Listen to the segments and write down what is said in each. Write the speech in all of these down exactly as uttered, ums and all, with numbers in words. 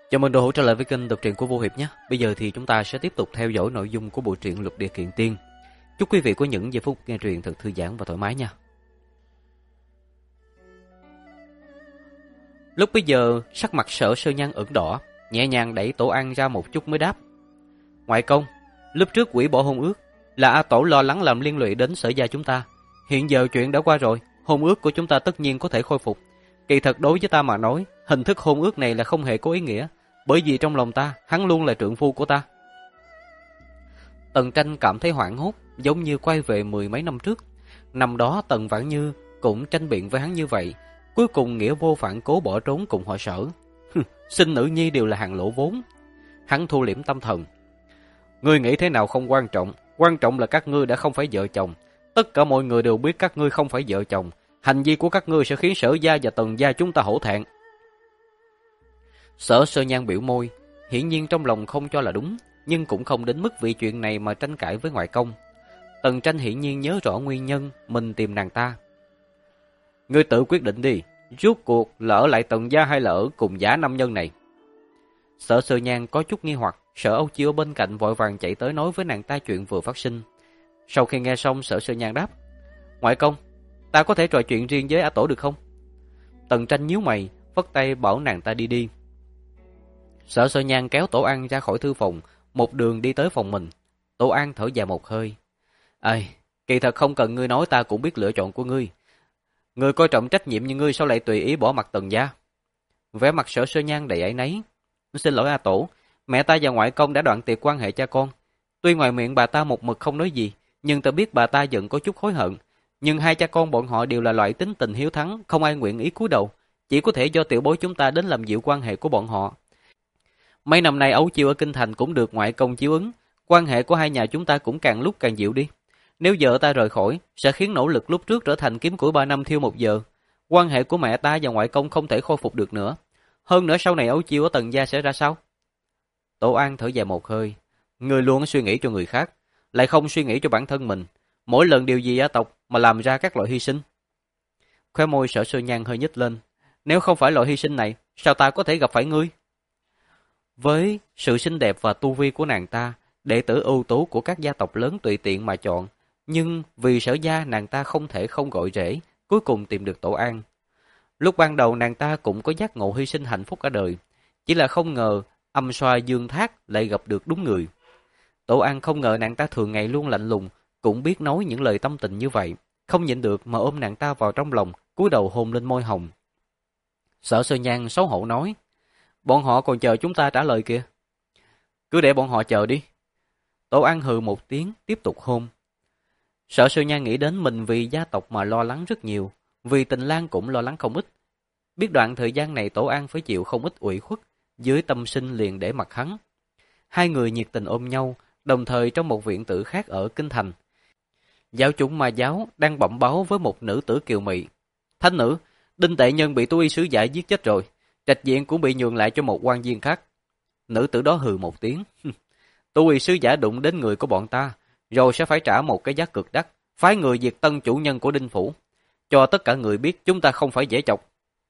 Chào mừng đồ hữu trở lại với kênh đọc truyện của Vô Hiệp nhé. Bây giờ thì chúng ta sẽ tiếp tục theo dõi nội dung của bộ truyện Lục Địa Kiện Tiên. Chúc quý vị có những giây phút nghe truyện thật thư giãn và thoải mái nha. Lúc bây giờ, sắc mặt Sở Sơ Nhan ửng đỏ, nhẹ nhàng đẩy Tổ An ra một chút mới đáp. Ngoại công, lúc trước quỷ bỏ hôn ước là A Tổ lo lắng làm liên lụy đến Sở gia chúng ta. Hiện giờ chuyện đã qua rồi, hôn ước của chúng ta tất nhiên có thể khôi phục. Kỳ thật đối với ta mà nói, hình thức hôn ước này là không hề có ý nghĩa, bởi vì trong lòng ta, hắn luôn là trượng phu của ta. Tần Tranh cảm thấy hoảng hốt, giống như quay về mười mấy năm trước. Năm đó Tần Vãn Như cũng tranh biện với hắn như vậy, cuối cùng nghĩa vô phản cố bỏ trốn cùng họ Sở. Sinh nữ nhi đều là hàng lỗ vốn. Hắn thu liễm tâm thần. Ngươi nghĩ thế nào không quan trọng, quan trọng là các ngươi đã không phải vợ chồng. Tất cả mọi người đều biết các ngươi không phải vợ chồng. Hành vi của các ngươi sẽ khiến Sở gia và Tần gia chúng ta hổ thẹn. Sở Sơ Nhan biểu môi, hiển nhiên trong lòng không cho là đúng, nhưng cũng không đến mức vì chuyện này mà tranh cãi với ngoại công. Tần Tranh hiển nhiên nhớ rõ nguyên nhân, mình tìm nàng ta. Ngươi tự quyết định đi, rốt cuộc là ở lại Tần gia hay là ở cùng giả nam nhân này. Sở Sơ Nhan có chút nghi hoặc, Sở Âu Chiêu bên cạnh vội vàng chạy tới nói với nàng ta chuyện vừa phát sinh. Sau khi nghe xong, Sở Sơ Nhan đáp, ngoại công, ta có thể trò chuyện riêng với A Tổ được không? Tần Tranh nhíu mày, phất tay bảo nàng ta đi đi. Sở Sơ Nhan kéo Tổ An ra khỏi thư phòng, một đường đi tới phòng mình. Tổ An thở dài một hơi. Ây, kỳ thật không cần ngươi nói ta cũng biết lựa chọn của ngươi. Ngươi coi trọng trách nhiệm như ngươi sao lại tùy ý bỏ mặt Tần gia? Vẻ mặt Sở Sơ Nhan đầy áy náy. Xin lỗi A Tổ, mẹ ta và ngoại công đã đoạn tuyệt quan hệ cha con. Tuy ngoài miệng bà ta một mực không nói gì, nhưng ta biết bà ta giận có chút hối hận. Nhưng hai cha con bọn họ đều là loại tính tình hiếu thắng, không ai nguyện ý cúi đầu. Chỉ có thể do tiểu bối chúng ta đến làm dịu quan hệ của bọn họ. Mấy năm nay Ấu Chiêu ở Kinh Thành cũng được ngoại công chiếu ứng, quan hệ của hai nhà chúng ta cũng càng lúc càng dịu đi. Nếu vợ ta rời khỏi, sẽ khiến nỗ lực lúc trước trở thành kiếm củi ba năm thiêu một giờ. Quan hệ của mẹ ta và ngoại công không thể khôi phục được nữa. Hơn nữa sau này Ấu Chiêu ở Tần gia sẽ ra sao? Tổ An thở dài một hơi. Người luôn suy nghĩ cho người khác, lại không suy nghĩ cho bản thân mình. Mỗi lần điều gì gia tộc mà làm ra các loại hy sinh. Khóe môi Sở Sơ Nhan hơi nhếch lên. Nếu không phải loại hy sinh này, sao ta có thể gặp phải ngươi? Với sự xinh đẹp và tu vi của nàng ta, đệ tử ưu tú của các gia tộc lớn tùy tiện mà chọn, nhưng vì Sở gia nàng ta không thể không gọi rễ, cuối cùng tìm được Tổ An. Lúc ban đầu nàng ta cũng có giác ngộ hy sinh hạnh phúc cả đời, chỉ là không ngờ âm xoa dương thác lại gặp được đúng người. Tổ An không ngờ nàng ta thường ngày luôn lạnh lùng, cũng biết nói những lời tâm tình như vậy, không nhịn được mà ôm nàng ta vào trong lòng, cúi đầu hôn lên môi hồng. Sở Sơ Nhan xấu hổ nói, bọn họ còn chờ chúng ta trả lời kìa. Cứ để bọn họ chờ đi. Tổ An hừ một tiếng, tiếp tục hôn. Sở Sơ Nhan nghĩ đến mình vì gia tộc mà lo lắng rất nhiều, vì Tình Lang cũng lo lắng không ít. Biết đoạn thời gian này Tổ An phải chịu không ít ủy khuất, dưới tâm sinh liền để mặc hắn. Hai người nhiệt tình ôm nhau, đồng thời trong một viện tử khác ở Kinh Thành. Giáo chúng ma giáo đang bẩm báo với một nữ tử kiều mị. Thánh nữ, Đinh Tệ Nhân bị Tú Y sứ giả giết chết rồi. Trạch viện cũng bị nhường lại cho một quan viên khác. Nữ tử đó hừ một tiếng. Tú Y sứ giả đụng đến người của bọn ta, rồi sẽ phải trả một cái giá cực đắt, phái người diệt tân chủ nhân của Đinh Phủ. Cho tất cả người biết chúng ta không phải dễ chọc.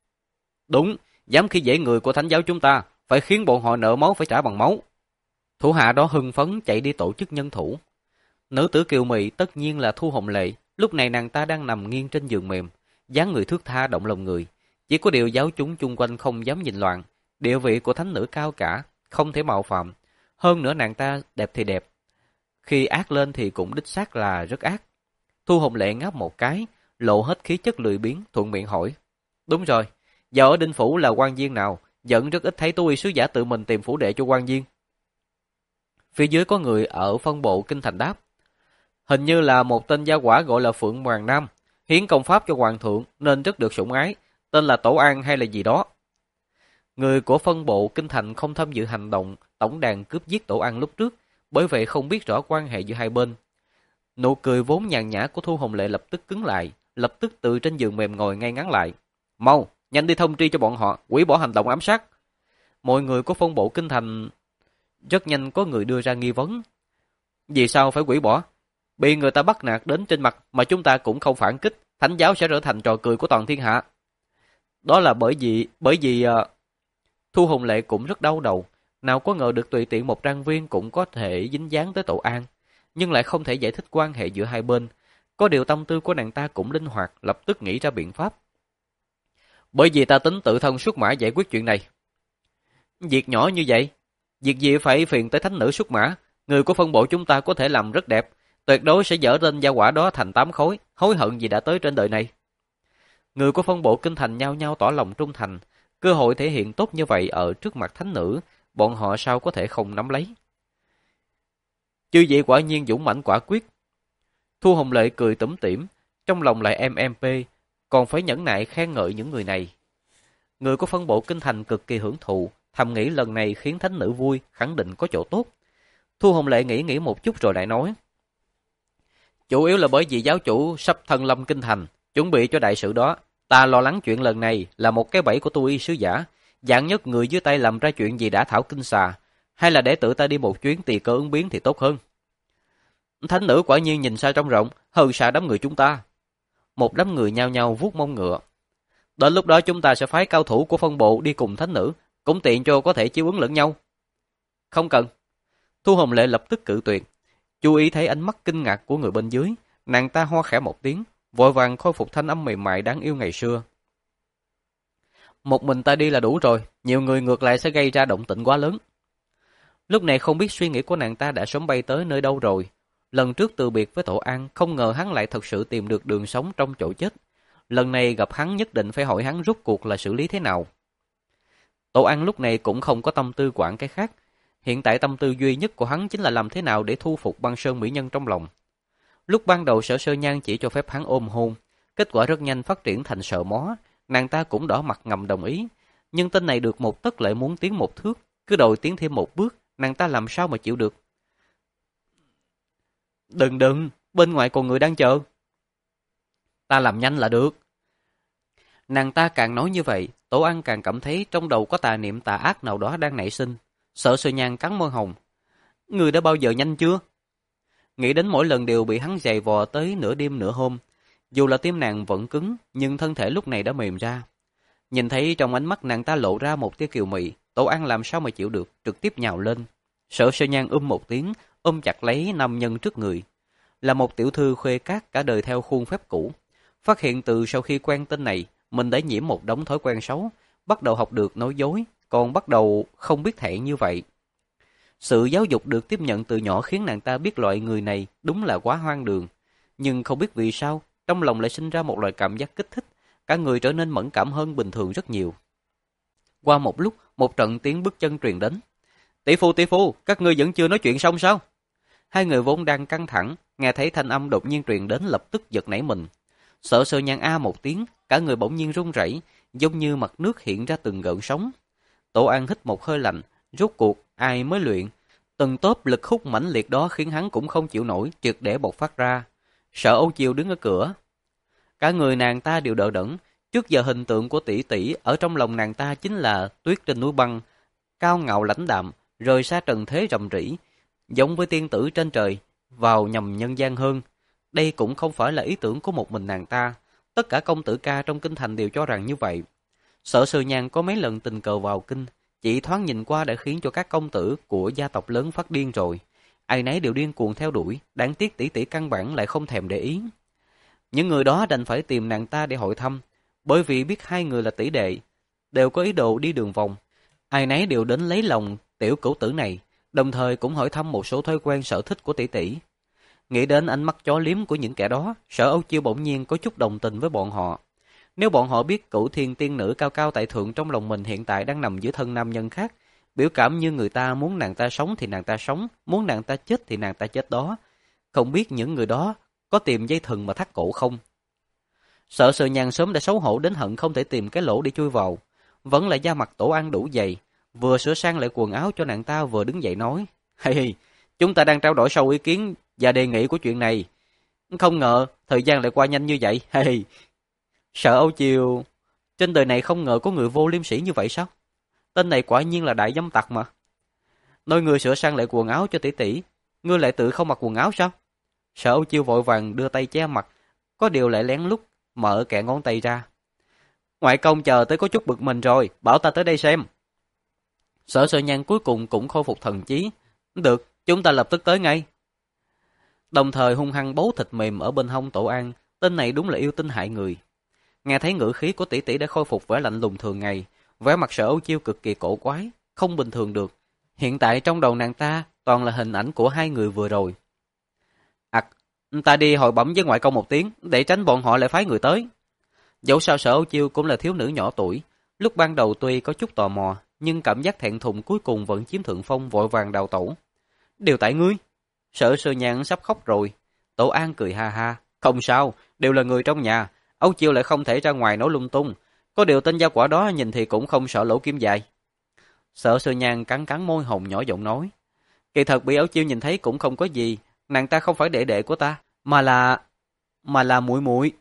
Đúng, dám khi dễ người của thánh giáo chúng ta, phải khiến bọn họ nợ máu phải trả bằng máu. Thủ hạ đó hưng phấn chạy đi tổ chức nhân thủ. Nữ tử kiều mị tất nhiên là Thu Hồng Lệ, lúc này nàng ta đang nằm nghiêng trên giường mềm, dáng người thướt tha động lòng người. Chỉ có điều giáo chúng chung quanh không dám nhìn loạn, địa vị của thánh nữ cao cả, không thể mạo phạm. Hơn nữa nàng ta đẹp thì đẹp, khi ác lên thì cũng đích xác là rất ác. Thu Hồng Lệ ngáp một cái, lộ hết khí chất lười biếng, thuận miệng hỏi. Đúng rồi, giờ ở Đinh Phủ là quan viên nào, vẫn rất ít thấy Tú Y sứ giả tự mình tìm phủ đệ cho quan viên. Phía dưới có người ở phân bộ Kinh Thành đáp. Hình như là một tên gia quả gọi là Phượng Hoàng Nam, hiến công pháp cho hoàng thượng nên rất được sủng ái, tên là Tổ An hay là gì đó. Người của phân bộ Kinh Thành không tham dự hành động tổng đàn cướp giết Tổ An lúc trước, bởi vậy không biết rõ quan hệ giữa hai bên. Nụ cười vốn nhàn nhã của Thu Hồng Lệ lập tức cứng lại, lập tức từ trên giường mềm ngồi ngay ngắn lại. Mau, nhanh đi thông tri cho bọn họ, hủy bỏ hành động ám sát. Mọi người của phân bộ Kinh Thành rất nhanh có người đưa ra nghi vấn. Vì sao phải hủy bỏ? Bị người ta bắt nạt đến trên mặt mà chúng ta cũng không phản kích, thánh giáo sẽ trở thành trò cười của toàn thiên hạ. Đó là bởi vì, bởi vì... Uh... Thu Hồng Lệ cũng rất đau đầu, nào có ngờ được tùy tiện một trang viên cũng có thể dính dáng tới Tổ An, nhưng lại không thể giải thích quan hệ giữa hai bên. Có điều tâm tư của nàng ta cũng linh hoạt, lập tức nghĩ ra biện pháp. Bởi vì ta tính tự thân xuất mã giải quyết chuyện này. Việc nhỏ như vậy, việc gì phải phiền tới thánh nữ xuất mã, người của phân bộ chúng ta có thể làm rất đẹp, tuyệt đối sẽ dỡ tên gia quả đó thành tám khối, hối hận gì đã tới trên đời này. Người của phân bộ kinh thành nhao nhao tỏ lòng trung thành, cơ hội thể hiện tốt như vậy ở trước mặt thánh nữ, bọn họ sao có thể không nắm lấy. Chư vị quả nhiên dũng mãnh quả quyết. Thu Hồng Lệ cười tủm tỉm, trong lòng lại em em pê, còn phải nhẫn nại khen ngợi những người này. Người của phân bộ kinh thành cực kỳ hưởng thụ, thầm nghĩ lần này khiến thánh nữ vui, khẳng định có chỗ tốt. Thu Hồng Lệ nghĩ nghĩ một chút rồi lại nói. Chủ yếu là bởi vì giáo chủ sắp thân lâm kinh thành, chuẩn bị cho đại sự đó. Ta lo lắng chuyện lần này là một cái bẫy của tu y sứ giả, dạng nhất người dưới tay làm ra chuyện gì đã thảo kinh xà, hay là để tự ta đi một chuyến tùy cơ ứng biến thì tốt hơn. Thánh nữ quả nhiên nhìn xa trông rộng, hơn xa đám người chúng ta. Một đám người nhao nhao vuốt mông ngựa. Đến lúc đó chúng ta sẽ phái cao thủ của phân bộ đi cùng thánh nữ, cũng tiện cho có thể chiếu ứng lẫn nhau. Không cần. Thu Hồng Lệ lập tức cự tuyệt. Chú ý thấy ánh mắt kinh ngạc của người bên dưới, nàng ta ho khẽ một tiếng, vội vàng khôi phục thanh âm mềm mại đáng yêu ngày xưa. Một mình ta đi là đủ rồi, nhiều người ngược lại sẽ gây ra động tĩnh quá lớn. Lúc này không biết suy nghĩ của nàng ta đã sớm bay tới nơi đâu rồi. Lần trước từ biệt với Tổ An, không ngờ hắn lại thật sự tìm được đường sống trong chỗ chết. Lần này gặp hắn nhất định phải hỏi hắn rốt cuộc là xử lý thế nào. Tổ An lúc này cũng không có tâm tư quản cái khác. Hiện tại tâm tư duy nhất của hắn chính là làm thế nào để thu phục băng sơn mỹ nhân trong lòng. Lúc ban đầu Sở Sơ Nhan chỉ cho phép hắn ôm hôn, kết quả rất nhanh phát triển thành sợ mó, nàng ta cũng đỏ mặt ngầm đồng ý. Nhưng tên này được một tấc lại muốn tiến một thước, cứ đòi tiến thêm một bước, nàng ta làm sao mà chịu được. Đừng đừng, bên ngoài còn người đang chờ. Ta làm nhanh là được. Nàng ta càng nói như vậy, Tổ An càng cảm thấy trong đầu có tà niệm tà ác nào đó đang nảy sinh. Sở Sơ Nhan cắn môi hồng. Người đã bao giờ nhanh chưa? Nghĩ đến mỗi lần đều bị hắn giày vò tới nửa đêm nửa hôm. Dù là tim nàng vẫn cứng, nhưng thân thể lúc này đã mềm ra. Nhìn thấy trong ánh mắt nàng ta lộ ra một tia kiều mị, Tổ An làm sao mà chịu được, trực tiếp nhào lên. Sở Sơ Nhan um một tiếng, ôm chặt lấy nam nhân trước người. Là một tiểu thư khuê cát cả đời theo khuôn phép cũ. Phát hiện từ sau khi quen tên này, mình đã nhiễm một đống thói quen xấu, bắt đầu học được nói dối, còn bắt đầu không biết thẹn như vậy. Sự giáo dục được tiếp nhận từ nhỏ khiến nàng ta biết loại người này đúng là quá hoang đường. Nhưng không biết vì sao, trong lòng lại sinh ra một loại cảm giác kích thích, cả người trở nên mẫn cảm hơn bình thường rất nhiều. Qua một lúc, một trận tiếng bước chân truyền đến. Tỷ phu tỷ phu, các ngươi vẫn chưa nói chuyện xong sao? Hai người vốn đang căng thẳng, nghe thấy thanh âm đột nhiên truyền đến lập tức giật nảy mình. Sở Sơ Nhan a một tiếng, cả người bỗng nhiên run rẩy, giống như mặt nước hiện ra từng gợn sóng. Tổ An hít một hơi lạnh, rốt cuộc ai mới luyện, từng tốp lực hút mãnh liệt đó khiến hắn cũng không chịu nổi, triệt để bộc phát ra. Sở Âu Chiêu đứng ở cửa, cả người nàng ta đều đờ đẫn. Trước giờ hình tượng của tỷ tỷ ở trong lòng nàng ta chính là tuyết trên núi băng, cao ngạo lãnh đạm, rời xa trần thế rầm rĩ, giống với tiên tử trên trời, vào nhầm nhân gian hơn. Đây cũng không phải là ý tưởng của một mình nàng ta, tất cả công tử ca trong kinh thành đều cho rằng như vậy. Sở Sơ Nhan có mấy lần tình cờ vào kinh, chỉ thoáng nhìn qua đã khiến cho các công tử của gia tộc lớn phát điên rồi. Ai nấy đều điên cuồng theo đuổi, đáng tiếc tỷ tỷ căn bản lại không thèm để ý. Những người đó đành phải tìm nàng ta để hỏi thăm, bởi vì biết hai người là tỷ đệ, đều có ý đồ đi đường vòng. Ai nấy đều đến lấy lòng tiểu cửu tử này, đồng thời cũng hỏi thăm một số thói quen sở thích của tỷ tỷ. Nghĩ đến ánh mắt chó liếm của những kẻ đó, Sở Âu Chiêu bỗng nhiên có chút đồng tình với bọn họ. Nếu bọn họ biết Cửu Thiên tiên nữ cao cao tại thượng trong lòng mình hiện tại đang nằm giữa thân nam nhân khác, biểu cảm như người ta muốn nàng ta sống thì nàng ta sống, muốn nàng ta chết thì nàng ta chết đó, không biết những người đó có tìm dây thừng mà thắt cổ không. Sở Sơ Nhan sớm đã xấu hổ đến hận không thể tìm cái lỗ để chui vào, vẫn là da mặt Tổ An đủ dày, vừa sửa sang lại quần áo cho nàng ta vừa đứng dậy nói: "Hey, chúng ta đang trao đổi sâu ý kiến và đề nghị của chuyện này. Không ngờ thời gian lại qua nhanh như vậy." Hey. Sở Âu Chiêu, trên đời này không ngờ có người vô liêm sỉ như vậy sao? Tên này quả nhiên là đại dâm tặc mà. Nói người sửa sang lại quần áo cho tỷ tỷ, ngươi lại tự không mặc quần áo sao? Sở Âu Chiêu vội vàng đưa tay che mặt, có điều lại lén lút mở kẽ ngón tay ra. Ngoại công chờ tới có chút bực mình rồi, bảo ta tới đây xem. Sở Sơ Nhan cuối cùng cũng khôi phục thần trí. Được, chúng ta lập tức tới ngay. Đồng thời hung hăng bấu thịt mềm ở bên hông Tổ An, tên này đúng là yêu tinh hại người. Nghe thấy ngữ khí của tỷ tỷ đã khôi phục vẻ lạnh lùng thường ngày, vẻ mặt Sở Âu Chiêu cực kỳ cổ quái, không bình thường được. Hiện tại trong đầu nàng ta toàn là hình ảnh của hai người vừa rồi. Ặc, à, ta đi hội bẩm với ngoại công một tiếng, để tránh bọn họ lại phái người tới. Dẫu sao Sở Âu Chiêu cũng là thiếu nữ nhỏ tuổi, lúc ban đầu tuy có chút tò mò, nhưng cảm giác thẹn thùng cuối cùng vẫn chiếm thượng phong, vội vàng đào tẩu. Đều tại ngươi. Sở Sơ Nhan sắp khóc rồi. Tổ An cười ha ha. Không sao, đều là người trong nhà. Âu Chiêu lại không thể ra ngoài nói lung tung. Có điều tên gia quả đó nhìn thì cũng không sợ lỗ kim dài. Sở Sơ Nhan cắn cắn môi hồng nhỏ giọng nói. Kỳ thật bị Âu Chiêu nhìn thấy cũng không có gì. Nàng ta không phải đệ đệ của ta, mà là... mà là muội muội.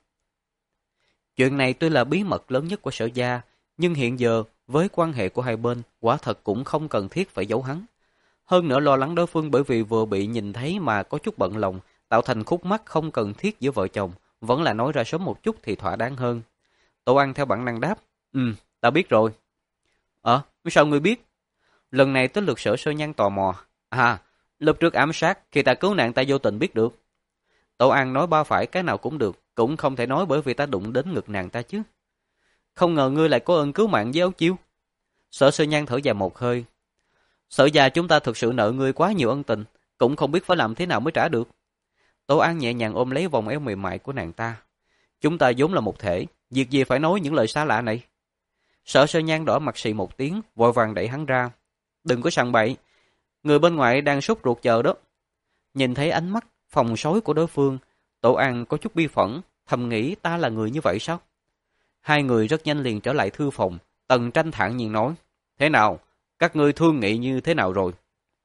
Chuyện này tuy là bí mật lớn nhất của Sở gia, nhưng hiện giờ với quan hệ của hai bên, quả thật cũng không cần thiết phải giấu hắn. Hơn nữa lo lắng đối phương bởi vì vừa bị nhìn thấy mà có chút bận lòng, tạo thành khúc mắc không cần thiết giữa vợ chồng, vẫn là nói ra sớm một chút thì thỏa đáng hơn. Tổ An theo bản năng đáp, ừ, ta biết rồi. Ờ, sao ngươi biết? Lần này tới lượt Sở Sơ Nhan tò mò. À, lúc trước ám sát, khi ta cứu nạn ta vô tình biết được. Tổ An nói ba phải cái nào cũng được, cũng không thể nói bởi vì ta đụng đến ngực nàng ta chứ. Không ngờ ngươi lại có ơn cứu mạng với Âu Chiêu. Sở Sơ Nhan thở dài một hơi. Sở gia chúng ta thực sự nợ ngươi quá nhiều ân tình, cũng không biết phải làm thế nào mới trả được. Tổ An nhẹ nhàng ôm lấy vòng eo mềm mại của nàng ta. Chúng ta vốn là một thể, việc gì phải nói những lời xa lạ này. Sở Sơ Nhan đỏ mặt xì một tiếng, vội vàng đẩy hắn ra. Đừng có sằng bậy, người bên ngoài đang sốt ruột chờ đó. Nhìn thấy ánh mắt phòng sói của đối phương, Tổ An có chút bi phẫn, thầm nghĩ ta là người như vậy sao? Hai người rất nhanh liền trở lại thư phòng, Tần Tranh thản nhiên nói, thế nào, các ngươi thương nghị như thế nào rồi?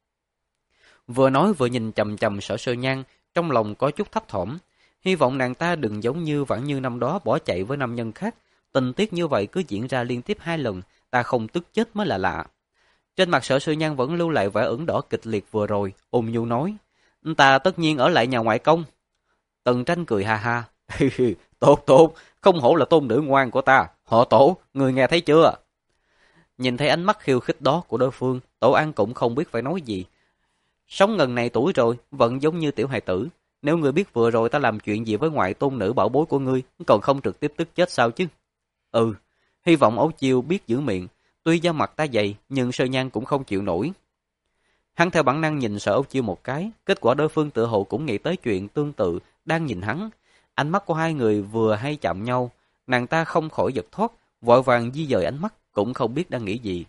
Vừa nói vừa nhìn chầm chầm Sở Sơ Nhan, trong lòng có chút thấp thỏm, hy vọng nàng ta đừng giống như vãn như năm đó bỏ chạy với nam nhân khác, tình tiết như vậy cứ diễn ra liên tiếp hai lần, ta không tức chết mới là lạ. Trên mặt Sở Sơ Nhan vẫn lưu lại vẻ ửng đỏ kịch liệt vừa rồi, ôn nhu nói, ta tất nhiên ở lại nhà ngoại công. Tần Tranh cười ha ha, tốt tốt, không hổ là tôn nữ ngoan của ta, họ Tổ, người nghe thấy chưa? Nhìn thấy ánh mắt khiêu khích đó của đối phương, Tổ An cũng không biết phải nói gì. Sống ngần này tuổi rồi, vẫn giống như tiểu hài tử. Nếu ngươi biết vừa rồi ta làm chuyện gì với ngoại tôn nữ bảo bối của ngươi, còn không trực tiếp tức chết sao chứ? Ừ, hy vọng Ấu Chiêu biết giữ miệng. Tuy da mặt ta dày, nhưng Sơ Nhan cũng không chịu nổi. Hắn theo bản năng nhìn Sở Ấu Chiêu một cái, kết quả đối phương tự hồ cũng nghĩ tới chuyện tương tự, đang nhìn hắn. Ánh mắt của hai người vừa hay chạm nhau, nàng ta không khỏi giật thoát, vội vàng di dời ánh mắt, cũng không biết đang nghĩ gì.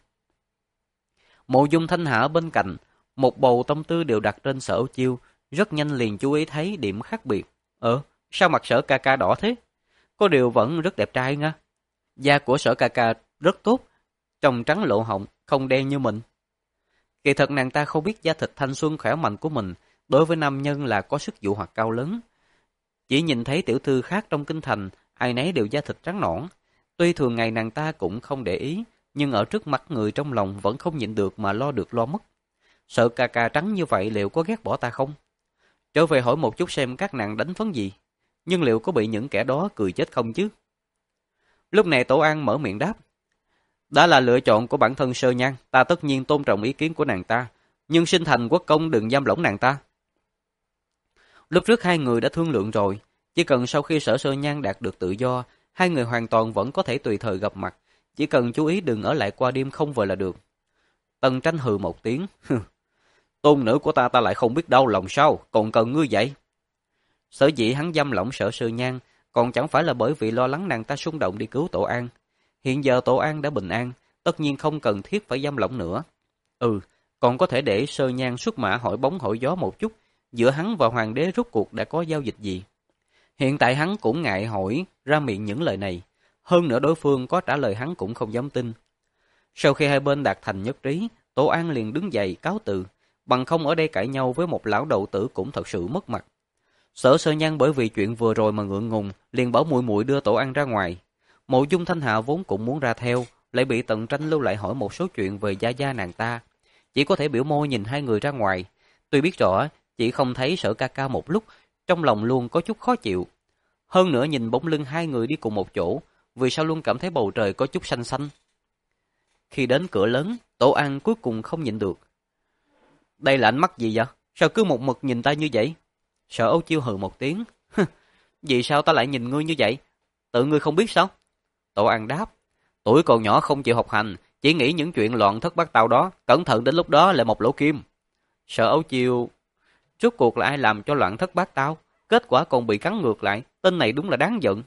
Mộ Dung Thanh Hà ở bên cạnh, một bầu tâm tư đều đặt trên Sở Ấu Chiêu, rất nhanh liền chú ý thấy điểm khác biệt. Ờ, sao mặt Sở ca ca đỏ thế? Có điều vẫn rất đẹp trai nha. Da của Sở ca ca rất tốt, trông trắng lộ hồng, không đen như mình. Kỳ thật nàng ta không biết da thịt thanh xuân khỏe mạnh của mình, đối với nam nhân là có sức dụ hoặc cao lớn. Chỉ nhìn thấy tiểu thư khác trong kinh thành, ai nấy đều da thịt trắng nõn. Tuy thường ngày nàng ta cũng không để ý, nhưng ở trước mặt người trong lòng vẫn không nhịn được mà lo được lo mất. Sợ ca ca trắng như vậy liệu có ghét bỏ ta không? Trở về hỏi một chút xem các nàng đánh phấn gì, nhưng liệu có bị những kẻ đó cười chết không chứ? Lúc này Tổ An mở miệng đáp. Đã là lựa chọn của bản thân Sơ Nhan, ta tất nhiên tôn trọng ý kiến của nàng ta, nhưng sinh thành quốc công đừng giam lỏng nàng ta. Lúc trước hai người đã thương lượng rồi, chỉ cần sau khi Sở Sơ Nhan đạt được tự do, hai người hoàn toàn vẫn có thể tùy thời gặp mặt, chỉ cần chú ý đừng ở lại qua đêm không về là được. Tần Tranh hừ một tiếng, tôn nữ của ta ta lại không biết đau lòng sao, còn cần ngươi vậy? Sở dĩ hắn giam lỏng Sở Sơ Nhan, còn chẳng phải là bởi vì lo lắng nàng ta xung động đi cứu Tổ An. Hiện giờ Tổ An đã bình an, tất nhiên không cần thiết phải giam lỏng nữa. Ừ, còn có thể để Sơ Nhan xuất mã hỏi bóng hỏi gió một chút, giữa hắn và hoàng đế rốt cuộc đã có giao dịch gì. Hiện tại hắn cũng ngại hỏi ra miệng những lời này, hơn nữa đối phương có trả lời hắn cũng không dám tin. Sau khi hai bên đạt thành nhất trí, Tổ An liền đứng dậy cáo từ, bằng không ở đây cãi nhau với một lão đầu tử cũng thật sự mất mặt. Sở Sơ Nhan bởi vì chuyện vừa rồi mà ngượng ngùng, liền bảo muội muội đưa Tổ An ra ngoài. Mộ Dung Thanh Hạ vốn cũng muốn ra theo, lại bị Tần Tranh lưu lại hỏi một số chuyện về gia gia nàng ta, chỉ có thể biểu môi nhìn hai người ra ngoài. Tuy biết rõ, chỉ không thấy Sở ca ca một lúc, trong lòng luôn có chút khó chịu. Hơn nữa nhìn bóng lưng hai người đi cùng một chỗ, vì sao luôn cảm thấy bầu trời có chút xanh xanh. Khi đến cửa lớn, Tổ An cuối cùng không nhịn được. Đây là ánh mắt gì vậy? Sao cứ một mực nhìn ta như vậy? Sở Âu Chiêu hừ một tiếng. Vì sao ta lại nhìn ngươi như vậy? Tự ngươi không biết sao? Tổ An đáp. Tuổi còn nhỏ không chịu học hành, chỉ nghĩ những chuyện loạn thất bát tao đó, cẩn thận đến lúc đó lại một lỗ kim. Sở Âu Chiêu, rốt cuộc là ai làm cho loạn thất bát tao? Kết quả còn bị cắn ngược lại, tên này đúng là đáng giận.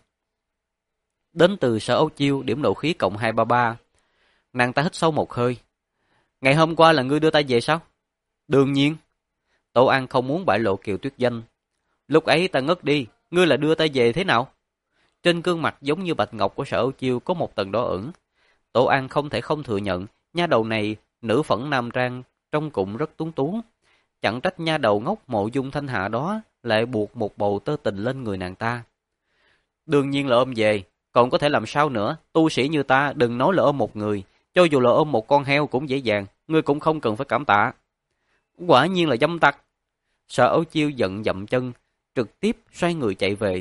Đến từ Sở Âu Chiêu, điểm nộ khí cộng hai trăm ba mươi ba. Nàng ta hít sâu một hơi. Ngày hôm qua là ngươi đưa ta về sao? Đương nhiên. Tổ An không muốn bại lộ Kiều Tuyết danh. Lúc ấy ta ngất đi, ngươi là đưa ta về thế nào? Trên gương mặt giống như bạch ngọc của Sở Âu Chiêu có một tầng đỏ ửng. Tổ An không thể không thừa nhận, nha đầu này, nữ phẫn nam trang, trong cụm rất tuấn tú. Chẳng trách nha đầu ngốc Mộ Dung Thanh Hạ đó lại buộc một bầu tơ tình lên người nàng ta. Đương nhiên là ôm về, còn có thể làm sao nữa, tu sĩ như ta đừng nói là ôm một người, cho dù là ôm một con heo cũng dễ dàng, ngươi cũng không cần phải cảm tạ. Quả nhiên là dâm tặc. Sở Âu Chiêu giận dậm chân, trực tiếp xoay người chạy về.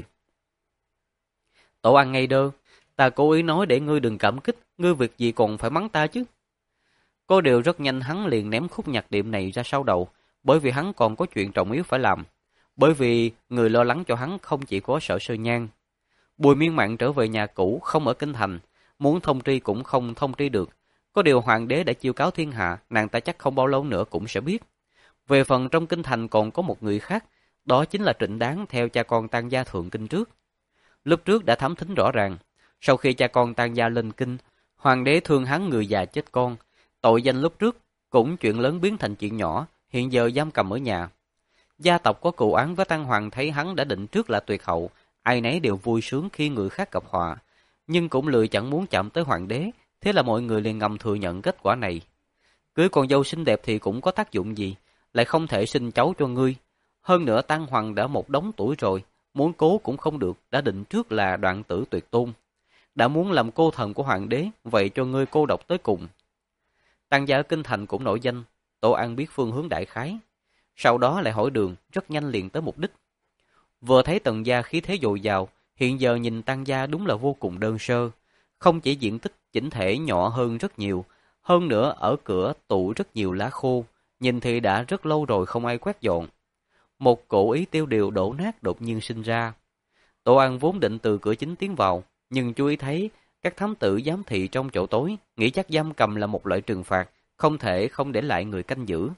Tổ An ngây đơ, ta cố ý nói để ngươi đừng cảm kích, ngươi việc gì còn phải mắng ta chứ. Có điều rất nhanh hắn liền ném khúc nhạc đệm này ra sau đầu, bởi vì hắn còn có chuyện trọng yếu phải làm. Bởi vì người lo lắng cho hắn không chỉ có Sở Sơ Nhan. Bùi Miên Mạn trở về nhà cũ không ở kinh thành, muốn thông tri cũng không thông tri được. Có điều hoàng đế đã chiêu cáo thiên hạ, nàng ta chắc không bao lâu nữa cũng sẽ biết. Về phần trong kinh thành còn có một người khác, đó chính là Trịnh Đáng theo cha con Tang gia thượng kinh trước. Lúc trước đã thám thính rõ ràng, sau khi cha con Tang gia lên kinh, hoàng đế thương hắn người già chết con, tội danh lúc trước cũng chuyện lớn biến thành chuyện nhỏ, hiện giờ giam cầm ở nhà. Gia tộc có cựu án với Tăng Hoàng thấy hắn đã định trước là tuyệt hậu, ai nấy đều vui sướng khi người khác gặp họa, nhưng cũng lười chẳng muốn chạm tới hoàng đế, thế là mọi người liền ngầm thừa nhận kết quả này. Cưới con dâu xinh đẹp thì cũng có tác dụng gì, lại không thể sinh cháu cho ngươi. Hơn nữa Tăng Hoàng đã một đống tuổi rồi, muốn cố cũng không được, đã định trước là đoạn tử tuyệt tôn. Đã muốn làm cô thần của hoàng đế, vậy cho ngươi cô độc tới cùng. Tăng gia ở kinh thành cũng nổi danh, Tổ An biết phương hướng đại khái. Sau đó lại hỏi đường, rất nhanh liền tới mục đích. Vừa thấy Tần gia khí thế dồi dào, hiện giờ nhìn Tăng gia đúng là vô cùng đơn sơ. Không chỉ diện tích chỉnh thể nhỏ hơn rất nhiều, hơn nữa ở cửa tụ rất nhiều lá khô, nhìn thì đã rất lâu rồi không ai quét dọn. Một cổ ý tiêu điều đổ nát đột nhiên sinh ra. Tổ An vốn định từ cửa chính tiến vào, nhưng chú ý thấy các thám tử giám thị trong chỗ tối, nghĩ chắc giam cầm là một loại trừng phạt, không thể không để lại người canh giữ.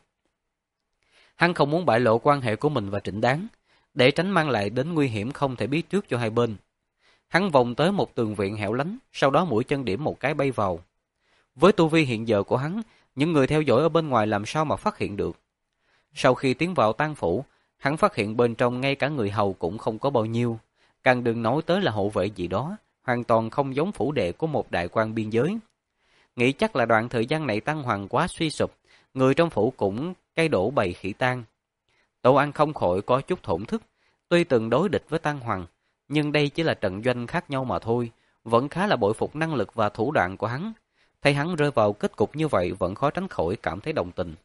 Hắn không muốn bại lộ quan hệ của mình và Trịnh Đáng, để tránh mang lại đến nguy hiểm không thể biết trước cho hai bên. Hắn vòng tới một tường viện hẻo lánh, sau đó mũi chân điểm một cái bay vào. Với tu vi hiện giờ của hắn, những người theo dõi ở bên ngoài làm sao mà phát hiện được. Sau khi tiến vào tang phủ, hắn phát hiện bên trong ngay cả người hầu cũng không có bao nhiêu, càng đừng nói tới là hộ vệ gì đó, hoàn toàn không giống phủ đệ của một đại quan biên giới. Nghĩ chắc là đoạn thời gian này Tăng Hoàng quá suy sụp, người trong phủ cũng cây đổ bầy khỉ tan. Tổ An không khỏi có chút thổn thức, tuy từng đối địch với Tăng Hoàng, nhưng đây chỉ là trận doanh khác nhau mà thôi, vẫn khá là bội phục năng lực và thủ đoạn của hắn. Thấy hắn rơi vào kết cục như vậy vẫn khó tránh khỏi cảm thấy đồng tình.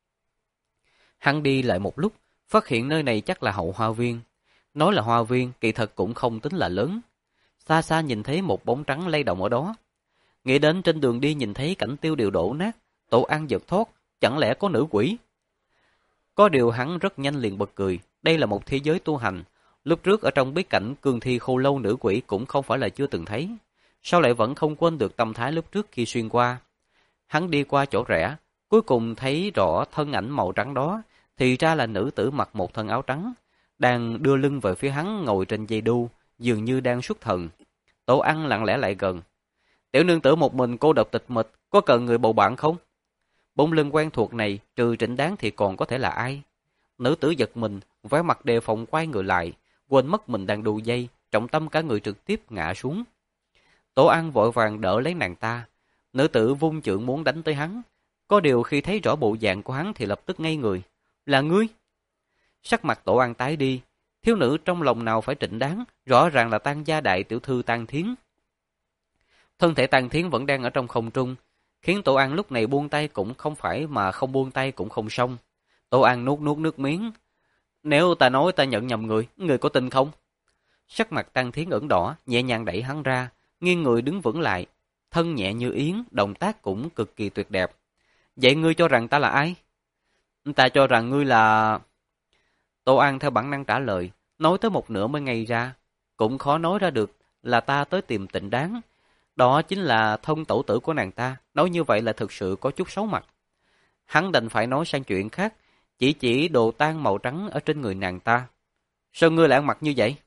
Hắn đi lại một lúc, phát hiện nơi này chắc là hậu hoa viên. Nói là hoa viên, kỳ thật cũng không tính là lớn. Xa xa nhìn thấy một bóng trắng lay động ở đó. Nghĩ đến trên đường đi nhìn thấy cảnh tiêu điều đổ nát, Tổ An giật thót, chẳng lẽ có nữ quỷ? Có điều hắn rất nhanh liền bật cười, đây là một thế giới tu hành. Lúc trước ở trong bí cảnh cương thi khô lâu nữ quỷ cũng không phải là chưa từng thấy. Sao lại vẫn không quên được tâm thái lúc trước khi xuyên qua? Hắn đi qua chỗ rẽ, cuối cùng thấy rõ thân ảnh màu trắng đó, thì ra là nữ tử mặc một thân áo trắng, đang đưa lưng về phía hắn ngồi trên dây đu, dường như đang xuất thần. Tổ An lặng lẽ lại gần. Tiểu nương tử một mình cô độc tịch mịch, có cần người bầu bạn không? Bóng lưng quen thuộc này, trừ Trịnh Đáng thì còn có thể là ai? Nữ tử giật mình, vẻ mặt đề phòng quay người lại, quên mất mình đang đu dây, trọng tâm cả người trực tiếp ngã xuống. Tổ An vội vàng đỡ lấy nàng ta. Nữ tử vung chưởng muốn đánh tới hắn. Có điều khi thấy rõ bộ dạng của hắn thì lập tức ngây người. Là ngươi? Sắc mặt Tổ An tái đi. Thiếu nữ trong lòng nào phải Trịnh Đáng, rõ ràng là Tang gia đại tiểu thư Tang Thiến. Thân thể Tang Thiến vẫn đang ở trong không trung, khiến Tổ An lúc này buông tay cũng không phải mà không buông tay cũng không xong. Tổ An nuốt nuốt nước miếng. Nếu ta nói ta nhận nhầm người, người có tin không? Sắc mặt Tang Thiến ửng đỏ, nhẹ nhàng đẩy hắn ra, nghiêng người đứng vững lại. thân nhẹ như yến, động tác cũng cực kỳ tuyệt đẹp. Vậy ngươi cho rằng ta là ai? Ta cho rằng ngươi là... Tô An theo bản năng trả lời, nói tới một nửa mới ngây ra. Cũng khó nói ra được là ta tới tìm Tịnh Đáng. Đó chính là thân tẩu tử của nàng ta, nói như vậy là thực sự có chút xấu mặt. Hắn đành phải nói sang chuyện khác, chỉ chỉ đồ tang màu trắng ở trên người nàng ta. Sao ngươi lại ăn mặc như vậy?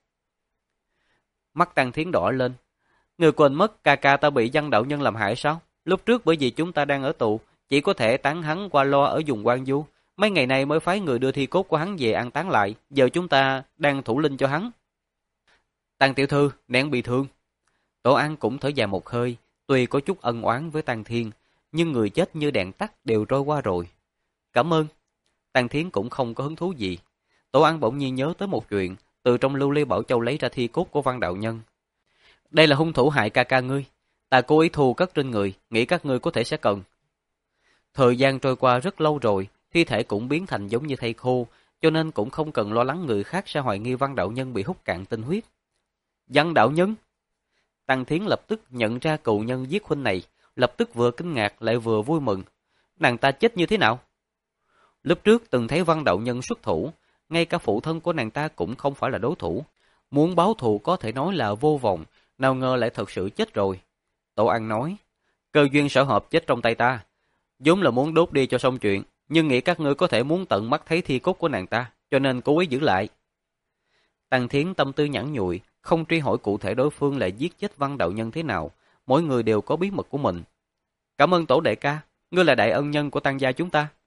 Mắt Tăng Thiến đỏ lên. Ngươi quên mất ca ca ta bị Văn đạo nhân làm hại sao? Lúc trước bởi vì chúng ta đang ở tù, chỉ có thể tán hắn qua lo ở vùng Quan Du. Mấy ngày nay mới phái người đưa thi cốt của hắn về an táng lại, giờ chúng ta đang thủ linh cho hắn. Tăng tiểu thư, nén bị thương. Tổ An cũng thở dài một hơi, tuy có chút ân oán với Tăng Thiên, nhưng người chết như đèn tắt đều trôi qua rồi. Cảm ơn. Tăng Thiến cũng không có hứng thú gì. Tổ An bỗng nhiên nhớ tới một chuyện, từ trong lưu ly bảo châu lấy ra thi cốt của Văn đạo nhân. Đây là hung thủ hại ca ca ngươi, ta cố ý thu cất trên người, nghĩ các ngươi có thể sẽ cần. Thời gian trôi qua rất lâu rồi, thi thể cũng biến thành giống như thây khô, cho nên cũng không cần lo lắng người khác sẽ hoài nghi Văn đạo nhân bị hút cạn tinh huyết. Văn đạo nhân? Tăng Thiến lập tức nhận ra cựu nhân giết huynh này, lập tức vừa kinh ngạc lại vừa vui mừng. Nàng ta chết như thế nào? Lúc trước từng thấy Văn đạo nhân xuất thủ, ngay cả phụ thân của nàng ta cũng không phải là đối thủ. Muốn báo thù có thể nói là vô vọng, nào ngờ lại thật sự chết rồi. Tổ An nói, cơ duyên sở hợp chết trong tay ta. vốn là muốn đốt đi cho xong chuyện, nhưng nghĩ các ngươi có thể muốn tận mắt thấy thi cốt của nàng ta, cho nên cố ý giữ lại. Tăng Thiến tâm tư nhẵn nhụi, không truy hỏi cụ thể đối phương lại giết chết Văn đạo nhân thế nào, mỗi người đều có bí mật của mình. Cảm ơn tổ đại ca, ngươi là đại ân nhân của Tăng gia chúng ta.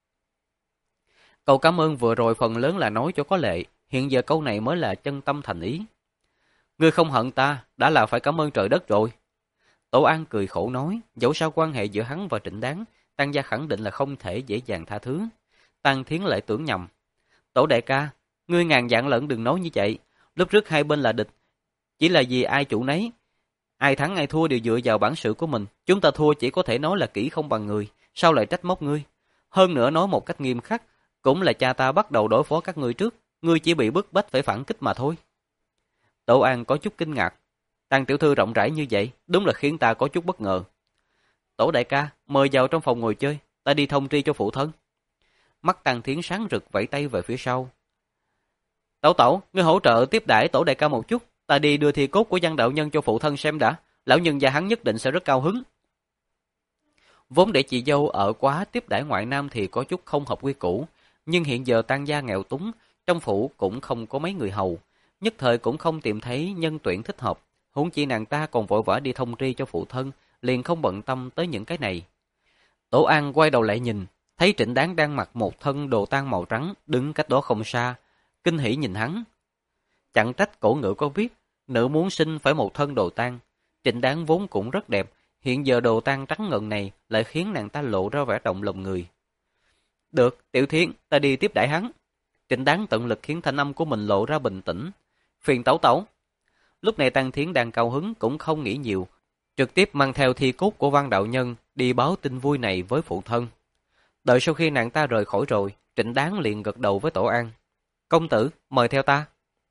Câu cảm ơn vừa rồi phần lớn là nói cho có lệ, hiện giờ câu này mới là chân tâm thành ý. Ngươi không hận ta, đã là phải cảm ơn trời đất rồi. Tổ An cười khổ nói, dẫu sao quan hệ giữa hắn và Trịnh Đáng, Tăng gia khẳng định là không thể dễ dàng tha thứ. Tăng Thiến lại tưởng nhầm. Tổ đại ca, ngươi ngàn vạn lẫn đừng nói như vậy. Lúc trước hai bên là địch, chỉ là vì ai chủ nấy. Ai thắng ai thua đều dựa vào bản sự của mình. Chúng ta thua chỉ có thể nói là kỹ không bằng người, sao lại trách móc ngươi. Hơn nữa nói một cách nghiêm khắc, cũng là cha ta bắt đầu đối phó các ngươi trước, ngươi chỉ bị bức bách phải phản kích mà thôi. Tổ An có chút kinh ngạc. Tăng tiểu thư rộng rãi như vậy, đúng là khiến ta có chút bất ngờ. Tổ đại ca, mời vào trong phòng ngồi chơi, ta đi thông tri cho phụ thân. Mắt Tăng Thiến sáng rực vẫy tay về phía sau. Tẩu tẩu, ngươi hỗ trợ tiếp đãi tổ đại ca một chút, ta đi đưa thi cốt của Văn đạo nhân cho phụ thân xem đã, lão nhân gia hắn nhất định sẽ rất cao hứng. Vốn để chị dâu ở quá tiếp đãi ngoại nam thì có chút không hợp quy củ, nhưng hiện giờ Tăng gia nghèo túng, trong phủ cũng không có mấy người hầu, nhất thời cũng không tìm thấy nhân tuyển thích hợp, huống chi nàng ta còn vội vã đi thông tri cho phụ thân, liền không bận tâm tới những cái này. Tổ An quay đầu lại nhìn, thấy Trịnh Đáng đang mặc một thân đồ tang màu trắng, đứng cách đó không xa, kinh hỉ nhìn hắn. Chẳng trách cổ ngữ có viết, nữ muốn sinh phải một thân đồ tang. Trịnh Đáng vốn cũng rất đẹp, hiện giờ đồ tang trắng ngần này lại khiến nàng ta lộ ra vẻ động lòng người. Được, Tiểu Thiến, ta đi tiếp đãi hắn. Trịnh Đáng tận lực khiến thanh âm của mình lộ ra bình tĩnh. Phiền tẩu tẩu. Lúc này Tăng Thiến đang cao hứng cũng không nghĩ nhiều, trực tiếp mang theo thi cốt của Văn đạo nhân đi báo tin vui này với phụ thân. Đợi sau khi nàng ta rời khỏi rồi, Trịnh Đáng liền gật đầu với Tổ An. Công tử, mời theo ta.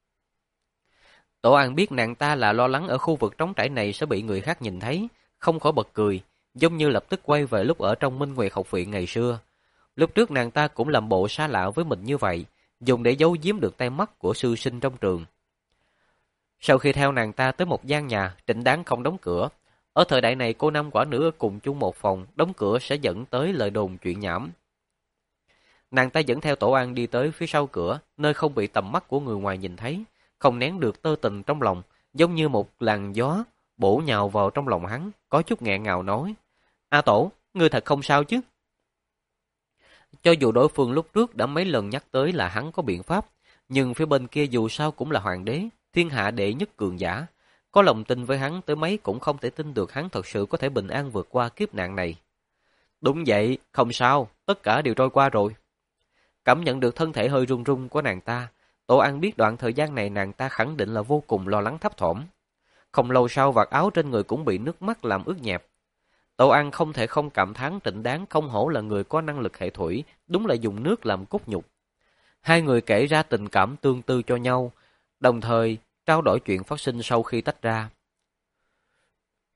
Tổ An biết nàng ta là lo lắng ở khu vực trống trải này sẽ bị người khác nhìn thấy, không khỏi bật cười, giống như lập tức quay về lúc ở trong Minh Nguyệt học viện ngày xưa. Lúc trước nàng ta cũng làm bộ xa lạ với mình như vậy, dùng để giấu giếm được tay mắt của sư sinh trong trường. Sau khi theo nàng ta tới một gian nhà, Trịnh Đáng không đóng cửa. Ở thời đại này cô nam quả nữ ở cùng chung một phòng, đóng cửa sẽ dẫn tới lời đồn chuyện nhảm. Nàng ta dẫn theo Tổ An đi tới phía sau cửa, nơi không bị tầm mắt của người ngoài nhìn thấy, không nén được tơ tình trong lòng, giống như một làn gió bổ nhào vào trong lòng hắn, có chút nghẹn ngào nói: "A Tổ, ngươi thật không sao chứ?" Cho dù đối phương lúc trước đã mấy lần nhắc tới là hắn có biện pháp, nhưng phía bên kia dù sao cũng là hoàng đế, thiên hạ đệ nhất cường giả, có lòng tin với hắn tới mấy cũng không thể tin được hắn thật sự có thể bình an vượt qua kiếp nạn này. Đúng vậy, không sao, tất cả đều trôi qua rồi. Cảm nhận được thân thể hơi run run của nàng ta, Tổ An biết đoạn thời gian này nàng ta khẳng định là vô cùng lo lắng thấp thỏm. Không lâu sau vạt áo trên người cũng bị nước mắt làm ướt nhẹp. Tổ An không thể không cảm thán Trịnh Đáng không hổ là người có năng lực hệ thủy, đúng là dùng nước làm cốt nhục. Hai người kể ra tình cảm tương tư cho nhau, đồng thời trao đổi chuyện phát sinh sau khi tách ra.